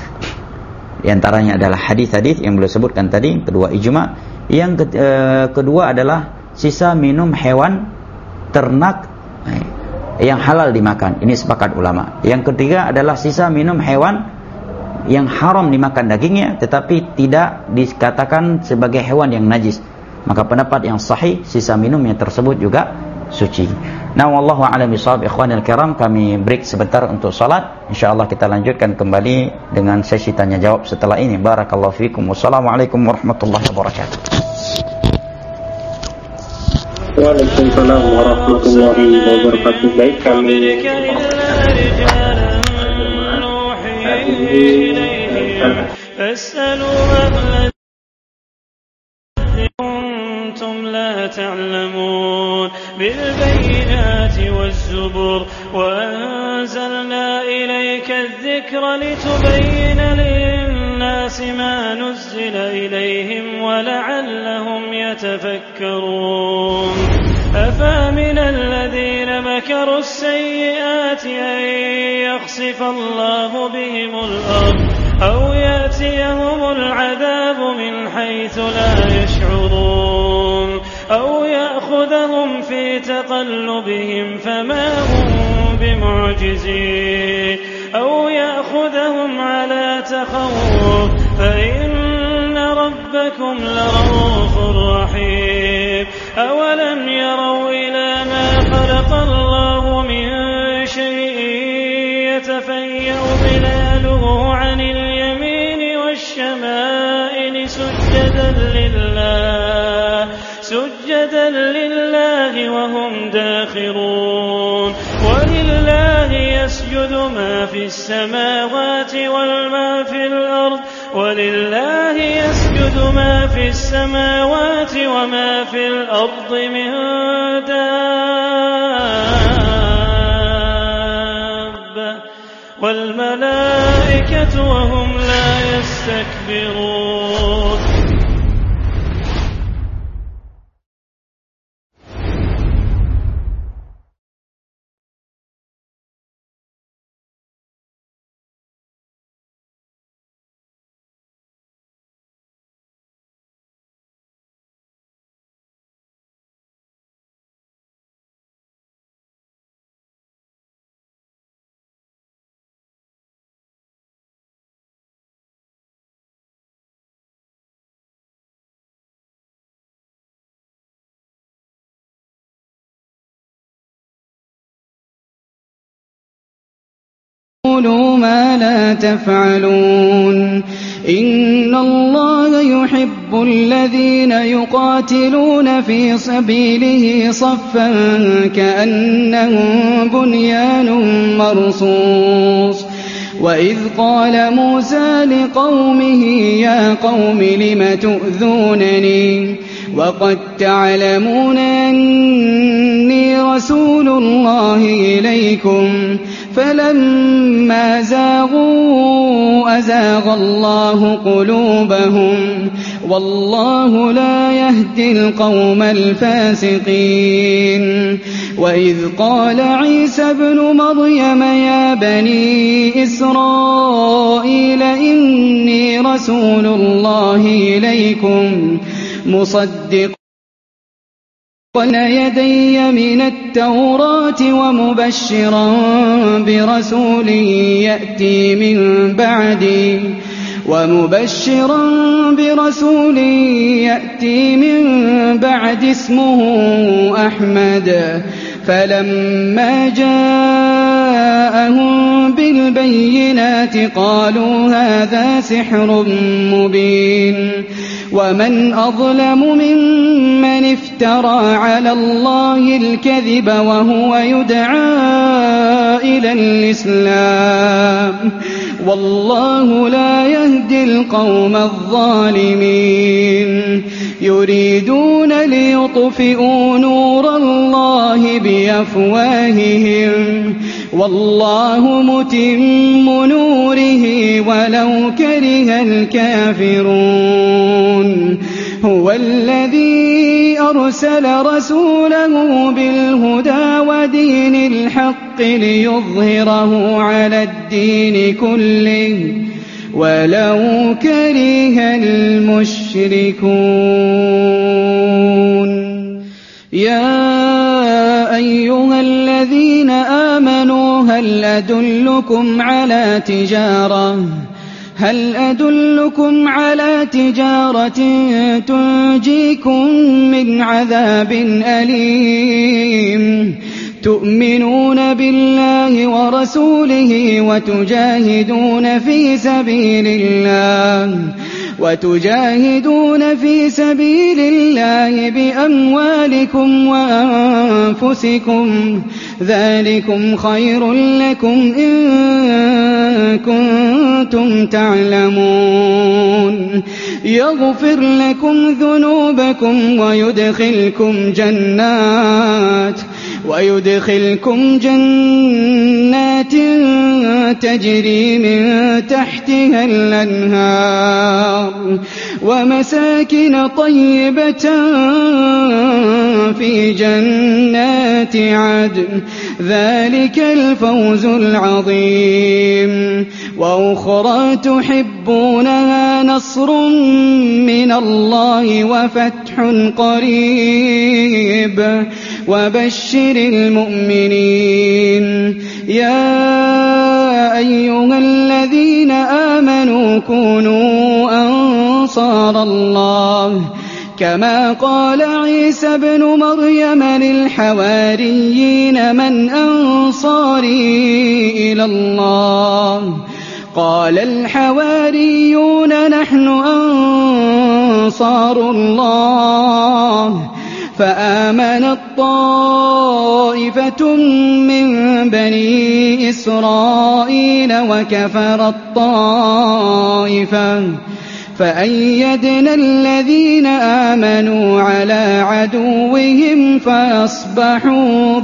Di antaranya adalah hadis-hadis yang beliau sebutkan tadi. Kedua ijma. Yang ke, e, kedua adalah sisa minum hewan ternak yang halal dimakan. Ini sepakat ulama. Yang ketiga adalah sisa minum hewan yang haram dimakan dagingnya, tetapi tidak dikatakan sebagai hewan yang najis. Maka pendapat yang sahih, sisa minumnya tersebut juga suci. Nah, wallahu a'lam bishawab. Ikhwanil kiram, kami break sebentar untuk salat. Insyaallah kita lanjutkan kembali dengan sesi tanya jawab setelah ini. Barakallahu fikum. Wassalamualaikum warahmatullahi wabarakatuh. Waalaikumsalam warahmatullahi wabarakatuh. Baik, kami كنتم لا تعلمون بالبينات والزبر وأنزلنا إليك الذكر لتبين للناس ما نزل إليهم ولعلهم يتفكرون أفامن الذين مكروا السيئات أن يخسف الله بهم الأرض أو يأتيهم العذاب من حيث لا يشعرون أو يأخذهم في تقلبهم فما هم بمعجزين أو يأخذهم على تخوف فإن ربكم لرؤوف رحيم أولم يروا إلى ما خلق الله من شيء يتفيأ ظلاله عن اليمين والشمائل سجدا لله سجدا لله وهم داخرون ولله يسجد ما في السماوات وما في الأرض ولله يسجد ما في السماوات وما في الأرض من دابة والملائكة وهم لا يستكبرون. قولوا ما لا تفعلون إن الله يحب الذين يقاتلون في سبيله صفا كأنهم بنيان مرصوص. وإذ قال موسى لقومه يا قوم لم تؤذونني وقد تعلمون أني رسول الله إليكم فلما زاغوا أزاغ الله قلوبهم والله لا يهدي القوم الفاسقين. وإذ قال عيسى ابن مريم يا بني إسرائيل إني رسول الله إليكم مصدقا بين يدي من التوراة ومبشرا برسول يأتي من بعدي ومبشرا برسول يأتي من بعد اسمه أحمد. فلما جاءهم بالبينات قالوا هذا سحر مبين. ومن أظلم ممن افترى على الله الكذب وهو يدعى إلى الإسلام والله لا يهدي القوم الظالمين. يريدون ليطفئوا نور الله بأفواههم والله متم نوره ولو كره الكافرون. هو الذي أرسل رسوله بالهدى ودين الحق ليظهره على الدين كله ولو كره المشركون. يا أيها الذين آمنوا هل أدلكم على تجارة هل أدلكم على تجارة تنجيكم من عذاب أليم تؤمنون بالله ورسوله وتجاهدون في سبيل الله وتجاهدون في سبيل الله بأموالكم وأنفسكم ذلكم خير لكم إن كنتم تعلمون يغفر لكم ذنوبكم ويدخلكم جنات ويدخلكم جنات تجري من تحتها الأنهار ومساكن طيبة في جنات عدن ذلك الفوز العظيم وأخرى تحبونها نصر من الله وفتح قريب وبشر المؤمنين يا أيها الذين آمنوا كونوا أنصار الله كما قال عيسى ابن مريم للحواريين من أنصاري إلى الله قال الحواريون نحن أنصار الله فآمنت طائفة من بني إسرائيل وكفرت طائفة فأيدنا الذين آمنوا على عدوهم فأصبحوا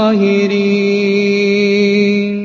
ظاهرين.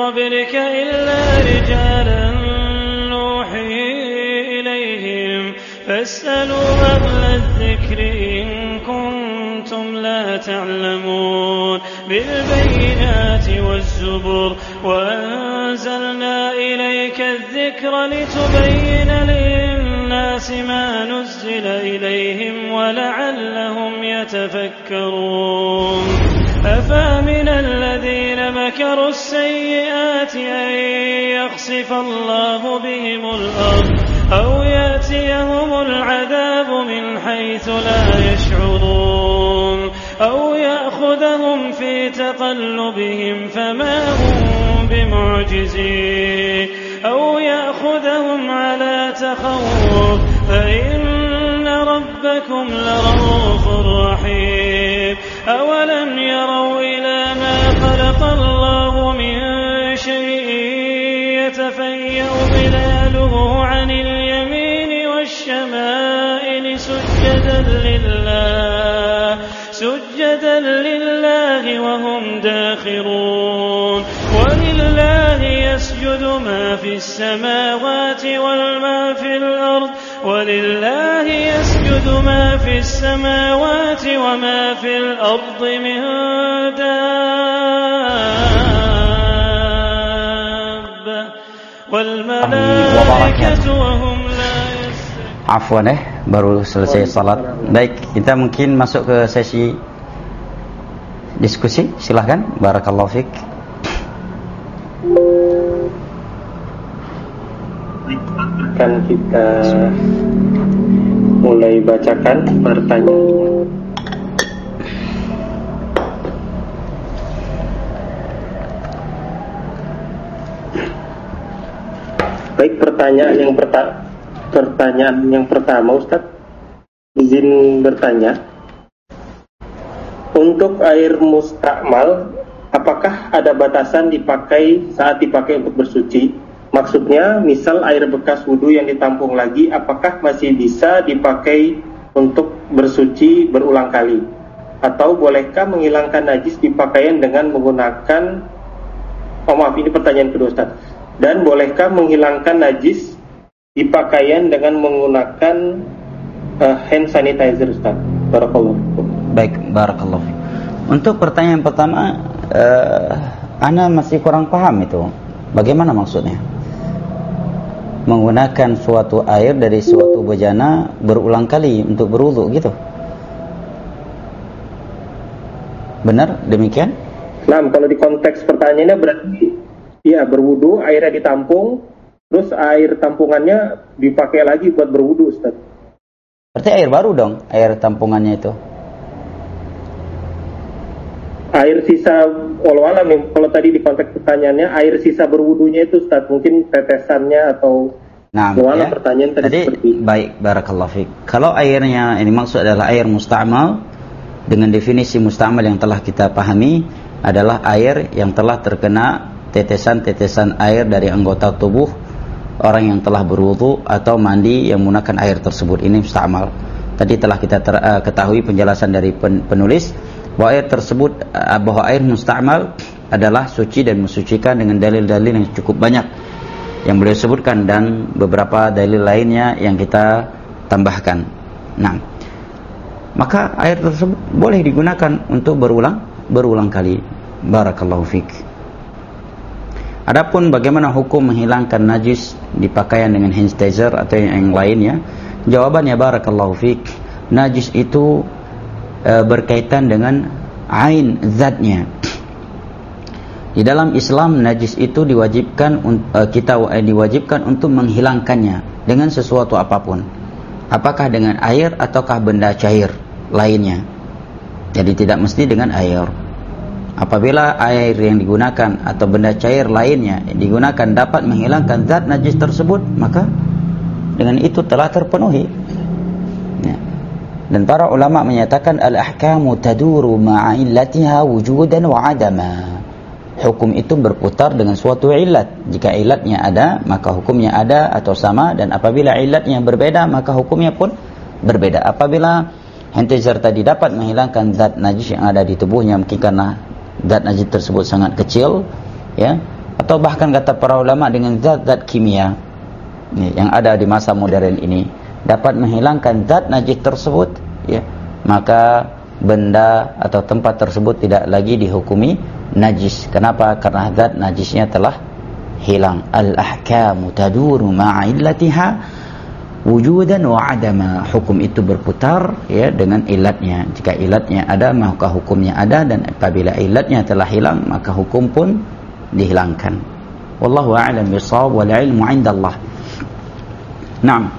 قبلك إلا رجالا نوحي إليهم فاسألوا أهل الذكر إن كنتم لا تعلمون بالبينات والزبر وأنزلنا إليك الذكر لتبين للناس ما نزل إليهم ولعلهم يتفكرون أفامن الذين مكروا السيئات أن يخسف الله بهم الأرض أو يأتيهم العذاب من حيث لا يشعرون أو يأخذهم في تقلبهم فما هم بمعجزين أو يأخذهم على تخوف فإن ربكم لرؤوف رحيم أولم يروا إلى ما خلق الله من شيء يتفيأ ظلاله عن اليمين والشمائل سجدا لله سجدا لله وهم داخرون ولله يسجد ما في السماوات وما في الأرض ولله يسجد ما في السماوات وما في الأرض من دابة والملائكة وهم لا يستكبرون. Afwan eh, baru selesai salat. Baik, kita mungkin masuk ke sesi diskusi. Silahkan. Barakallahu fiik. Akan kita mulai bacakan pertanyaan. Baik, pertanyaan yang pertama pertanyaan yang pertama Ustaz, izin bertanya. Untuk air mustakmal, apakah ada batasan dipakai saat dipakai untuk bersuci? Maksudnya, misal air bekas wudhu yang ditampung lagi, apakah masih bisa dipakai untuk bersuci berulang kali? Atau bolehkah menghilangkan najis di pakaian dengan menggunakan, oh maaf, ini pertanyaan kedua Ustaz. Dan bolehkah menghilangkan najis di pakaian dengan menggunakan uh, hand sanitizer Ustaz? Barakallahu. Baik, barakallahu. Untuk pertanyaan pertama, uh, ana masih kurang paham itu. Bagaimana maksudnya? Menggunakan suatu air dari suatu bejana berulang kali untuk berwudu gitu. Benar demikian? Nah, kalau di konteks pertanyaannya berarti ya berwudu, airnya ditampung, terus air tampungannya dipakai lagi buat berwudu, Ustaz. Berarti air baru dong, air tampungannya itu. Air sisa, walau alam, kalau tadi di konteks pertanyaannya air sisa berwudunya itu Ustaz, mungkin tetesannya atau nah, walau ya. pertanyaan tadi, Jadi, seperti baik, barakallahu fiik. Kalau airnya ini maksud adalah air musta'mal, dengan definisi musta'mal yang telah kita pahami adalah air yang telah terkena tetesan-tetesan air dari anggota tubuh orang yang telah berwudu atau mandi yang menggunakan air tersebut. Ini musta'mal. Tadi telah kita ter, uh, ketahui penjelasan dari pen, penulis bahwa air tersebut, uh, bahwa air musta'mal adalah suci dan mensucikan dengan dalil-dalil yang cukup banyak yang beliau sebutkan dan beberapa dalil lainnya yang kita tambahkan. Nah, maka air tersebut boleh digunakan untuk berulang berulang kali. Barakallahu fiik. Adapun bagaimana hukum menghilangkan najis di pakaian dengan hand sanitizer atau yang lainnya, jawabannya barakallahu fiik, najis itu e, berkaitan dengan ain zatnya. Di dalam Islam najis itu diwajibkan e, kita e, diwajibkan untuk menghilangkannya dengan sesuatu apapun. Apakah dengan air ataukah benda cair lainnya. Jadi tidak mesti dengan air. Apabila air yang digunakan atau benda cair lainnya yang digunakan dapat menghilangkan zat najis tersebut, maka dengan itu telah terpenuhi. Ya. Dan para ulama menyatakan al-ahkamu taduru ma'a illatiha wujudan wa adama. Hukum itu berputar dengan suatu illat. Jika illatnya ada, maka hukumnya ada atau sama, dan apabila illatnya berbeda, maka hukumnya pun berbeda. Apabila hand sanitizer tadi dapat menghilangkan zat najis yang ada di tubuhnya, mungkin karena zat najis tersebut sangat kecil, ya, atau bahkan kata para ulama dengan zat-zat kimia ya, yang ada di masa modern ini dapat menghilangkan zat najis tersebut, ya, maka benda atau tempat tersebut tidak lagi dihukumi najis. Kenapa? Karena zat najisnya telah hilang. Al-ahkamu taduru ma'a illatiha wujudan wa adama. Hukum itu berputar ya dengan ilatnya. Jika ilatnya ada maka hukumnya ada, dan apabila ilatnya telah hilang maka hukum pun dihilangkan. Wallahu a'lam bishawab wal ilmu 'indallah. Naam.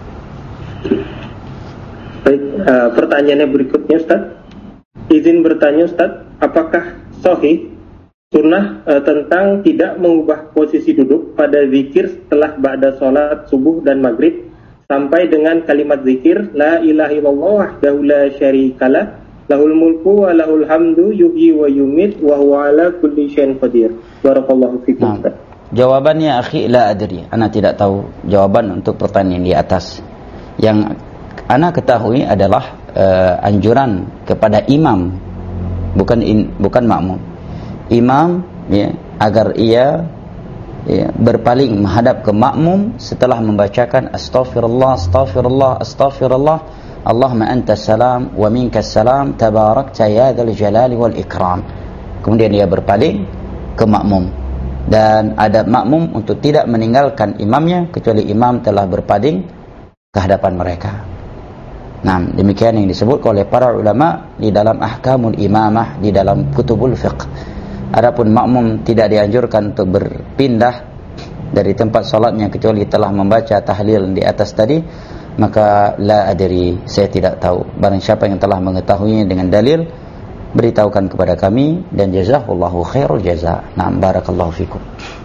Baik, uh, pertanyaannya berikutnya Ustaz. Izin bertanya Ustaz, apakah sahih sunnah uh, tentang tidak mengubah posisi duduk pada zikir setelah ba'da salat subuh dan maghrib sampai dengan kalimat zikir la ilaha illallah wahdahu la syarikalah lahul mulku wa lahul hamdu yuhyi wa yumit wa huwa ala kulli syai'in qadir. Barakallahu fikum. Nah, jawabannya akhi la adri. Ana tidak tahu jawaban untuk pertanyaan di atas. Yang ana ketahui adalah uh, anjuran kepada imam, bukan in, bukan makmum. Imam ya, agar ia ya, berpaling menghadap ke makmum setelah membacakan astaghfirullah astaghfirullah astaghfirullah Allahumma antas salam wa minkas salam tabarakta ya dzal jalali wal ikram. Kemudian dia berpaling ke makmum, dan adab makmum untuk tidak meninggalkan imamnya kecuali imam telah berpaling ke hadapan mereka. Nah, demikian yang disebut oleh para ulama di dalam ahkamul imamah, di dalam kutubul fiqh. Adapun makmum tidak dianjurkan untuk berpindah dari tempat salatnya kecuali telah membaca tahlil di atas tadi, maka la adri, saya tidak tahu. Barang siapa yang telah mengetahuinya dengan dalil, beritahukan kepada kami, dan jazakallahu khairul jaza. Na'am, barakallahu fikum.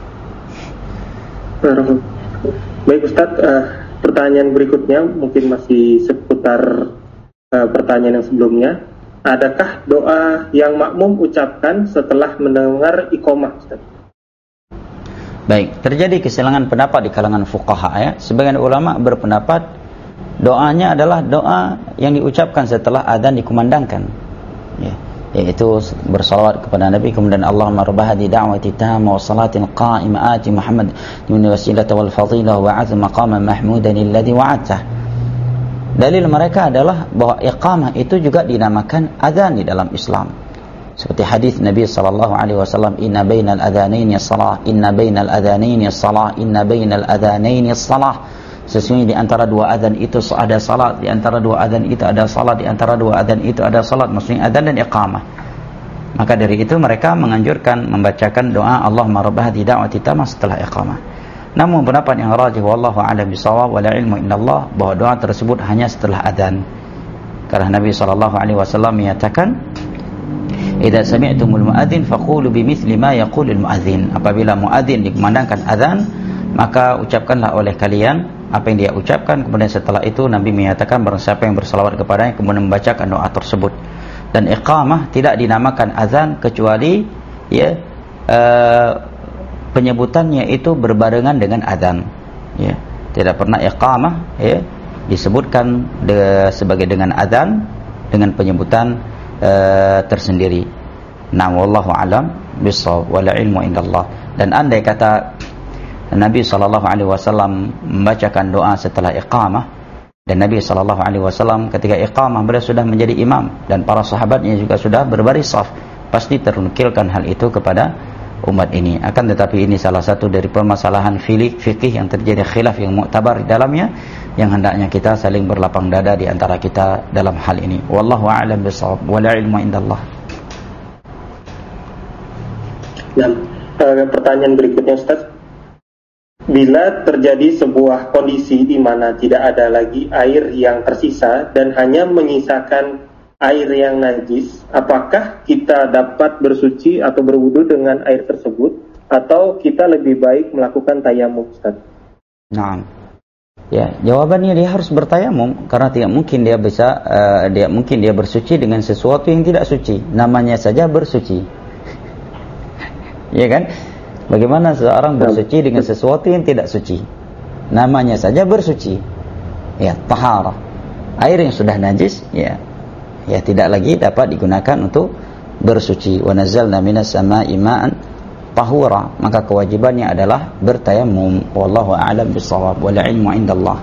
Baik Ustaz, uh, pertanyaan berikutnya mungkin masih seputar uh, pertanyaan yang sebelumnya. Adakah doa yang makmum ucapkan setelah mendengar iqamah, Ustaz? Baik, terjadi keselangan pendapat di kalangan fuqaha ya. Sebagian ulama berpendapat doanya adalah doa yang diucapkan setelah adzan dikumandangkan. Ya, yaitu bersalawat kepada Nabi, kemudian Allahumma rabb hadhihi da'wati tammah wa salatin qa'imah ati Muhammad min wasilata wal fadilah wa 'azza maqaman mahmudan alladhi wa'adta. Dalil mereka adalah bahwa iqamah itu juga dinamakan adzan di dalam Islam. Seperti hadis Nabi sallallahu alaihi wasallam, inna bainal adzanaini shalah, inna bainal adzanaini shalah, inna bainal adzanaini shalah. Sesungguhnya di antara dua adzan itu ada salat, di antara dua adzan itu ada salat, di antara dua adzan itu ada salat, maksudnya adzan dan iqamah. Maka dari itu mereka menganjurkan membacakan doa Allahumma rabb hadhihi da'wati tammah setelah iqamah. Namun pendapat yang rajih wallahu a'lam bishawab wala ilmu indallah, bahwa doa tersebut hanya setelah adzan. Karena Nabi sallallahu alaihi wasallam menyatakan, "Idza sami'tumul muadzin faqulu bimithli ma yaqulul muadzin." Apabila muadzin dikumandangkan adzan, maka ucapkanlah oleh kalian apa yang dia ucapkan. Kemudian setelah itu Nabi menyatakan barang siapa yang bersalawat kepadanya kemudian membacakan doa tersebut. Dan iqamah tidak dinamakan azan kecuali ya uh, penyebutannya itu berbarengan dengan azan. Ya, tidak pernah iqamah ya disebutkan de, sebagai dengan azan dengan penyebutan uh, tersendiri. Nah, wallahu alam bissawab wala ilmu indallah. Dan andai kata Nabi sallallahu alaihi wasallam membacakan doa setelah iqamah, dan Nabi sallallahu alaihi wasallam ketika iqamah beliau sudah menjadi imam dan para sahabatnya juga sudah berbaris saf, pasti ternukilkan hal itu kepada umat ini. Akan tetapi ini salah satu dari permasalahan fikih yang terjadi khilaf yang muktabar di dalamnya, yang hendaknya kita saling berlapang dada di antara kita dalam hal ini. Wallahu a'lam bishawab wal ilmu indallah. Nah, pertanyaan berikutnya Ustaz. Bila terjadi sebuah kondisi di mana tidak ada lagi air yang tersisa dan hanya menyisakan air yang najis, apakah kita dapat bersuci atau berwudu dengan air tersebut, atau kita lebih baik melakukan tayamum, Ustaz? Nah, ya jawabannya dia harus bertayamum, karena tidak mungkin dia bisa, uh, dia mungkin dia bersuci dengan sesuatu yang tidak suci. Namanya saja bersuci, ya kan? Bagaimana seorang bersuci dengan sesuatu yang tidak suci? Namanya saja bersuci. Ya, taharah. Air yang sudah najis, ya, ya tidak lagi dapat digunakan untuk bersuci. Wa nazzalna minas samaa'i ma'an tahura, maka kewajibannya adalah bertayamum. Wallahu a'lam bissawab, wal ilmu 'indallah.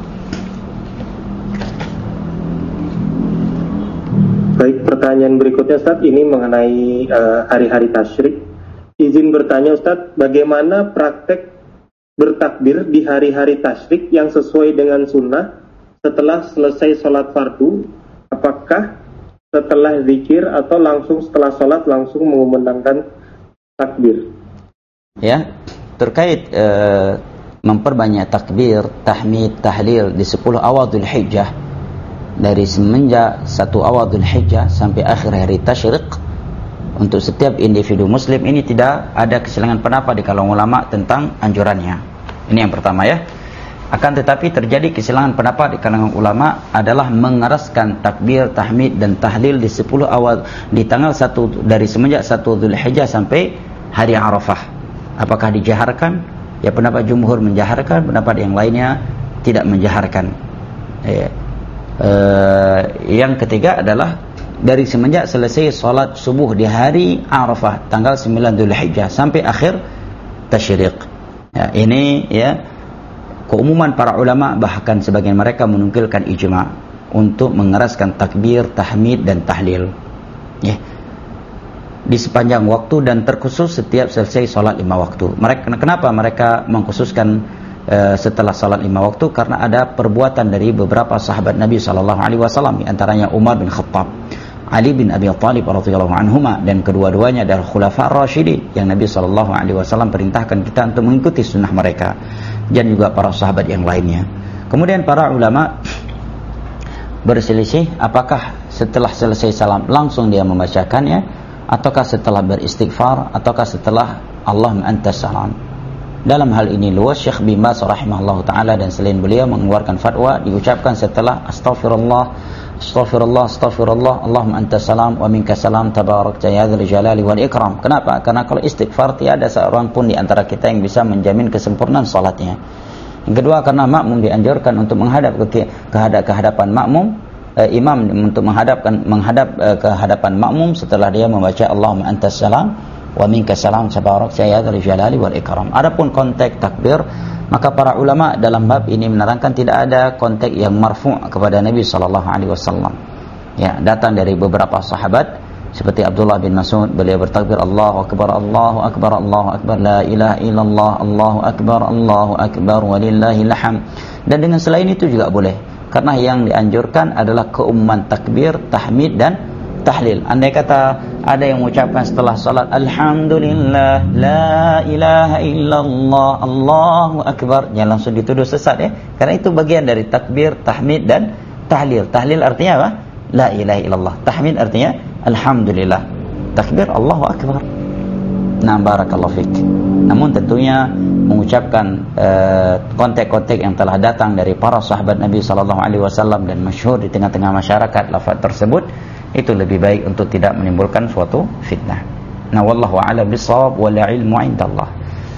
Baik, pertanyaan berikutnya Ustaz, ini mengenai uh, hari-hari tasyrik. Izin bertanya Ustaz, bagaimana praktek bertakbir di hari-hari tasyrik yang sesuai dengan sunnah setelah selesai sholat fardu? Apakah setelah zikir atau langsung setelah sholat langsung mengumandangkan takbir? Ya, terkait uh, memperbanyak takbir, tahmid, tahlil di sepuluh awal Dzul Hijjah, dari semenjak satu awal Dzul Hijjah sampai akhir hari tasyrik, untuk setiap individu muslim ini tidak ada keselingan pendapat di kalangan ulama tentang anjurannya. Ini yang pertama ya. Akan tetapi terjadi kesilangan pendapat di kalangan ulama adalah mengeraskan takbir, tahmid dan tahlil di sepuluh awal di tanggal satu, dari semenjak satu Dzul Hijjah sampai hari Arafah. Apakah dijaharkan? Ya, pendapat jumhur menjaharkan, pendapat yang lainnya tidak menjaharkan. Ya. Uh, yang ketiga adalah dari semenjak selesai salat subuh di hari Arafah tanggal sembilan Dzul Hijjah sampai akhir tasyrik. Ya, ini ya keumuman para ulama, bahkan sebagian mereka menukilkan ijma untuk mengeraskan takbir, tahmid dan tahlil ya, di sepanjang waktu dan terkhusus setiap selesai salat lima waktu. Mereka, kenapa mereka mengkhususkan uh, setelah salat lima waktu? Karena ada perbuatan dari beberapa sahabat Nabi sallallahu alaihi wasallam, di antaranya Umar bin Khattab, Ali bin Abi Thalib radhiyallahu anhuma, dan kedua-duanya adalah khulafa ar-rasyidin yang Nabi sallallahu alaihi wasallam perintahkan kita untuk mengikuti sunnah mereka, dan juga para sahabat yang lainnya. Kemudian para ulama berselisih apakah setelah selesai salam langsung dia membacakannya, ataukah setelah beristighfar, ataukah setelah Allahumma antas salam. Dalam hal ini luas Syekh bin Baz rahimahullah ta'ala dan selain beliau mengeluarkan fatwa diucapkan setelah astaghfirullah, astaghfirullah, astaghfirullah, Allahumma antas salam wa minka salam tabarakta ya dzal jalali wal ikram. Kenapa? Karena kalau istighfar tiada seorang pun di antara kita yang bisa menjamin kesempurnaan salatnya. Yang kedua, karena makmum dianjurkan untuk menghadap ke kehadap kehadapan makmum, eh, imam untuk menghadapkan menghadap eh, ke hadapan makmum setelah dia membaca Allahumma antas salam wa minka salam tabarakta ya dzal jalali wal ikram. Adapun konteks takbir, maka para ulama dalam bab ini menerangkan tidak ada konteks yang marfu' kepada Nabi sallallahu alaihi wasallam. Ya, datang dari beberapa sahabat seperti Abdullah bin Mas'ud, beliau bertakbir Allahu akbar, Allahu akbar, Allahu akbar, la ilaha illallah, Allahu akbar, Allahu akbar walillahil hamd. Dan dengan selain itu juga boleh. Karena yang dianjurkan adalah keumuman takbir, tahmid dan tahlil. Andai kata ada yang mengucapkan setelah salat alhamdulillah, la ilaha illallah, Allahu akbar, jangan langsung dituduh sesat ya. Karena itu bagian dari takbir, tahmid dan tahlil. Tahlil artinya apa? La ilaha illallah. Tahmid artinya alhamdulillah. Takbir Allahu akbar. Nah, barakallahu fik. Namun tentunya mengucapkan uh, konteks-konteks yang telah datang dari para sahabat Nabi sallallahu alaihi wasallam dan masyhur di tengah-tengah masyarakat lafaz tersebut, itu lebih baik untuk tidak menimbulkan suatu fitnah. Nah, wallahu a'lam bissawab wal ilmu 'indallah.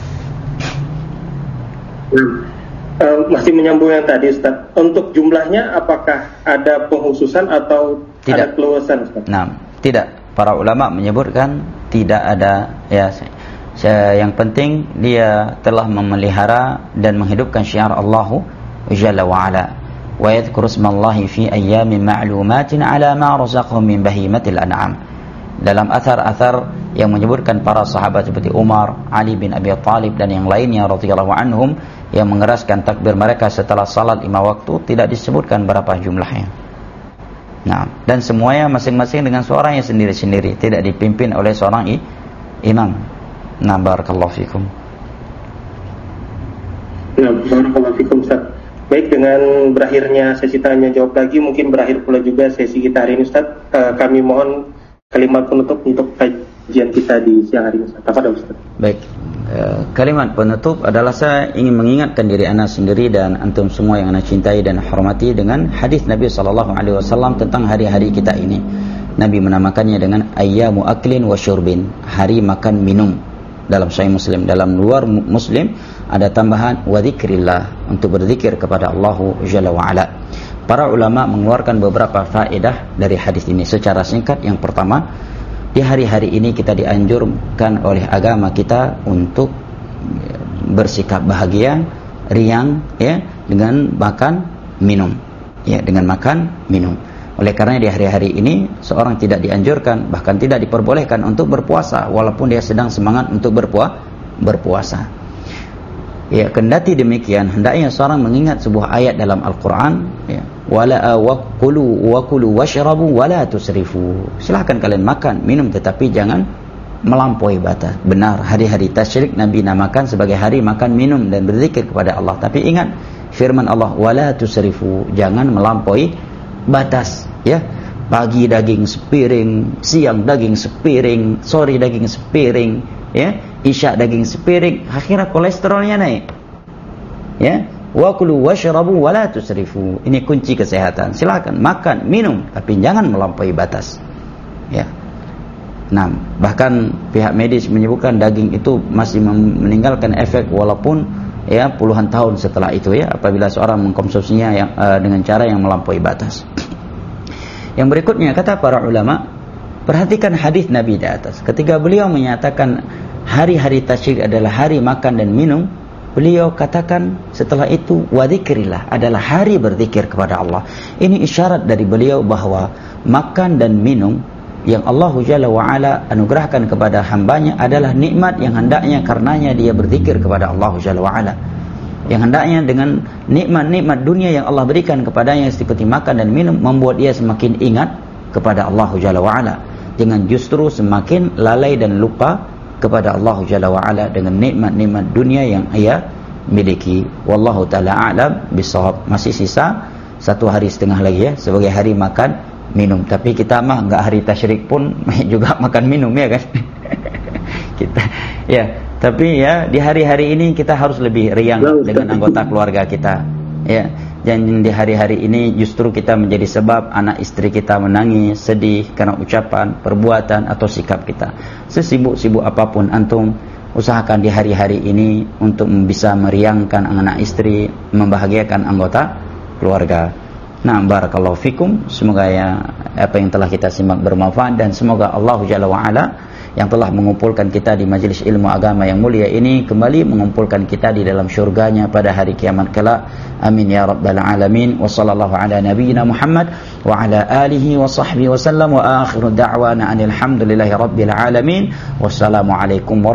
Uh, masih menyambung yang tadi Ustaz. Untuk jumlahnya apakah ada penghususan atau tidak. Ada keluasan Ustaz? Nah, tidak. Para ulama menyebutkan tidak ada ya. Yang penting dia telah memelihara dan menghidupkan syiar Allah Jalla wa Ala. Wa yadhkuru ismallahi fi ayyamin ma'lumatin ala ma razaqahum min bahimatil an'am. Dalam athar-athar yang menyebutkan para sahabat seperti Umar, Ali bin Abi Thalib dan yang lainnya radhiyallahu anhum yang mengeraskan takbir mereka setelah salat lima waktu, tidak disebutkan berapa jumlahnya. Nah, dan semuanya masing-masing dengan suaranya sendiri-sendiri, tidak dipimpin oleh seorang i- imam. Nah, barakallahu fikum. Nah, barakallahu fikum Ustaz. Baik, dengan berakhirnya sesi tanya jawab lagi, mungkin berakhir pula juga sesi kita hari ini Ustaz. Uh, kami mohon kalimat penutup untuk kajian kita di siang hari ini Ustaz. Apa Ustaz? Baik, uh, kalimat penutup adalah saya ingin mengingatkan diri ana sendiri dan antum semua yang ana cintai dan hormati dengan hadis Nabi sallallahu alaihi wasallam tentang hari-hari kita ini. Nabi menamakannya dengan ayyamu aklin wa syurbin, hari makan minum. Dalam Sahih Muslim, dalam luar Muslim ada tambahan wa dzikrillah, untuk berzikir kepada Allah Jalla wa Ala. Para ulama mengeluarkan beberapa faedah dari hadis ini secara singkat. Yang pertama, di hari-hari ini kita dianjurkan oleh agama kita untuk bersikap bahagia, riang, ya, dengan makan minum, ya, dengan makan minum. Oleh karena di hari-hari ini seorang tidak dianjurkan, bahkan tidak diperbolehkan untuk berpuasa walaupun dia sedang semangat untuk berpuasa. berpuasa. Ya, kendati demikian hendaknya seorang mengingat sebuah ayat dalam Al-Qur'an, ya, wala waqulu waqulu washrabu wala tusrifu. Silakan kalian makan, minum, tetapi jangan melampaui batas. Benar, hari-hari tasyrik Nabi namakan sebagai hari makan, minum dan berzikir kepada Allah. Tapi ingat firman Allah, wala tusrifu, jangan melampaui batas, ya. Pagi daging sepiring, siang daging sepiring, sore daging sepiring, ya, isya daging sepiring, akhirnya kolesterolnya naik. Ya, wa kulu washrabu wala tusrifu. Ini kunci kesehatan. Silakan makan, minum, tapi jangan melampaui batas. Ya. Nah, bahkan pihak medis menyebutkan daging itu masih meninggalkan efek walaupun ya puluhan tahun setelah itu, ya, apabila seorang mengkonsumsinya yang uh, dengan cara yang melampaui batas. Yang berikutnya kata para ulama, perhatikan hadis Nabi di atas. Ketika beliau menyatakan hari-hari tasyrik adalah hari makan dan minum, beliau katakan setelah itu wa dzikrillah, adalah hari berzikir kepada Allah. Ini isyarat dari beliau bahwa makan dan minum yang Allah Jalla wa Ala anugerahkan kepada hambanya adalah nikmat yang hendaknya karenanya dia berzikir kepada Allah Jalla wa Ala. Yang hendaknya dengan nikmat-nikmat dunia yang Allah berikan kepadanya seperti makan dan minum membuat dia semakin ingat kepada Allah Jalla wa Ala, dengan justru semakin lalai dan lupa kepada Allah Jalla wa Ala dengan nikmat-nikmat dunia yang ia miliki. Wallahu taala a'lam bishawab. Masih sisa satu hari setengah lagi, ya, sebagai hari makan minum. Tapi kita mah enggak hari tasyrik pun juga makan minum, ya kan? Kita, ya. Tapi ya di hari-hari ini kita harus lebih riang dengan anggota keluarga kita, ya. Dan di hari-hari ini justru kita menjadi sebab anak istri kita menangis, sedih karena ucapan, perbuatan atau sikap kita. Sesibuk-sibuk apapun antum, usahakan di hari-hari ini untuk bisa meriangkan anak istri, membahagiakan anggota keluarga. Nah, barakallahu fikum. Semoga ya apa yang telah kita simak bermanfaat, dan semoga Allah Jalla wa Ala yang telah mengumpulkan kita di majelis ilmu agama yang mulia ini kembali mengumpulkan kita di dalam syurganya pada hari kiamat kelak. Amin ya rabbal alamin. Wa sallallahu ala nabiyyina Muhammad wa ala alihi wa sahbihi wa sallam, wa akhiru da'wana anil hamdulillahi rabbil alamin. Wassalamu alaikum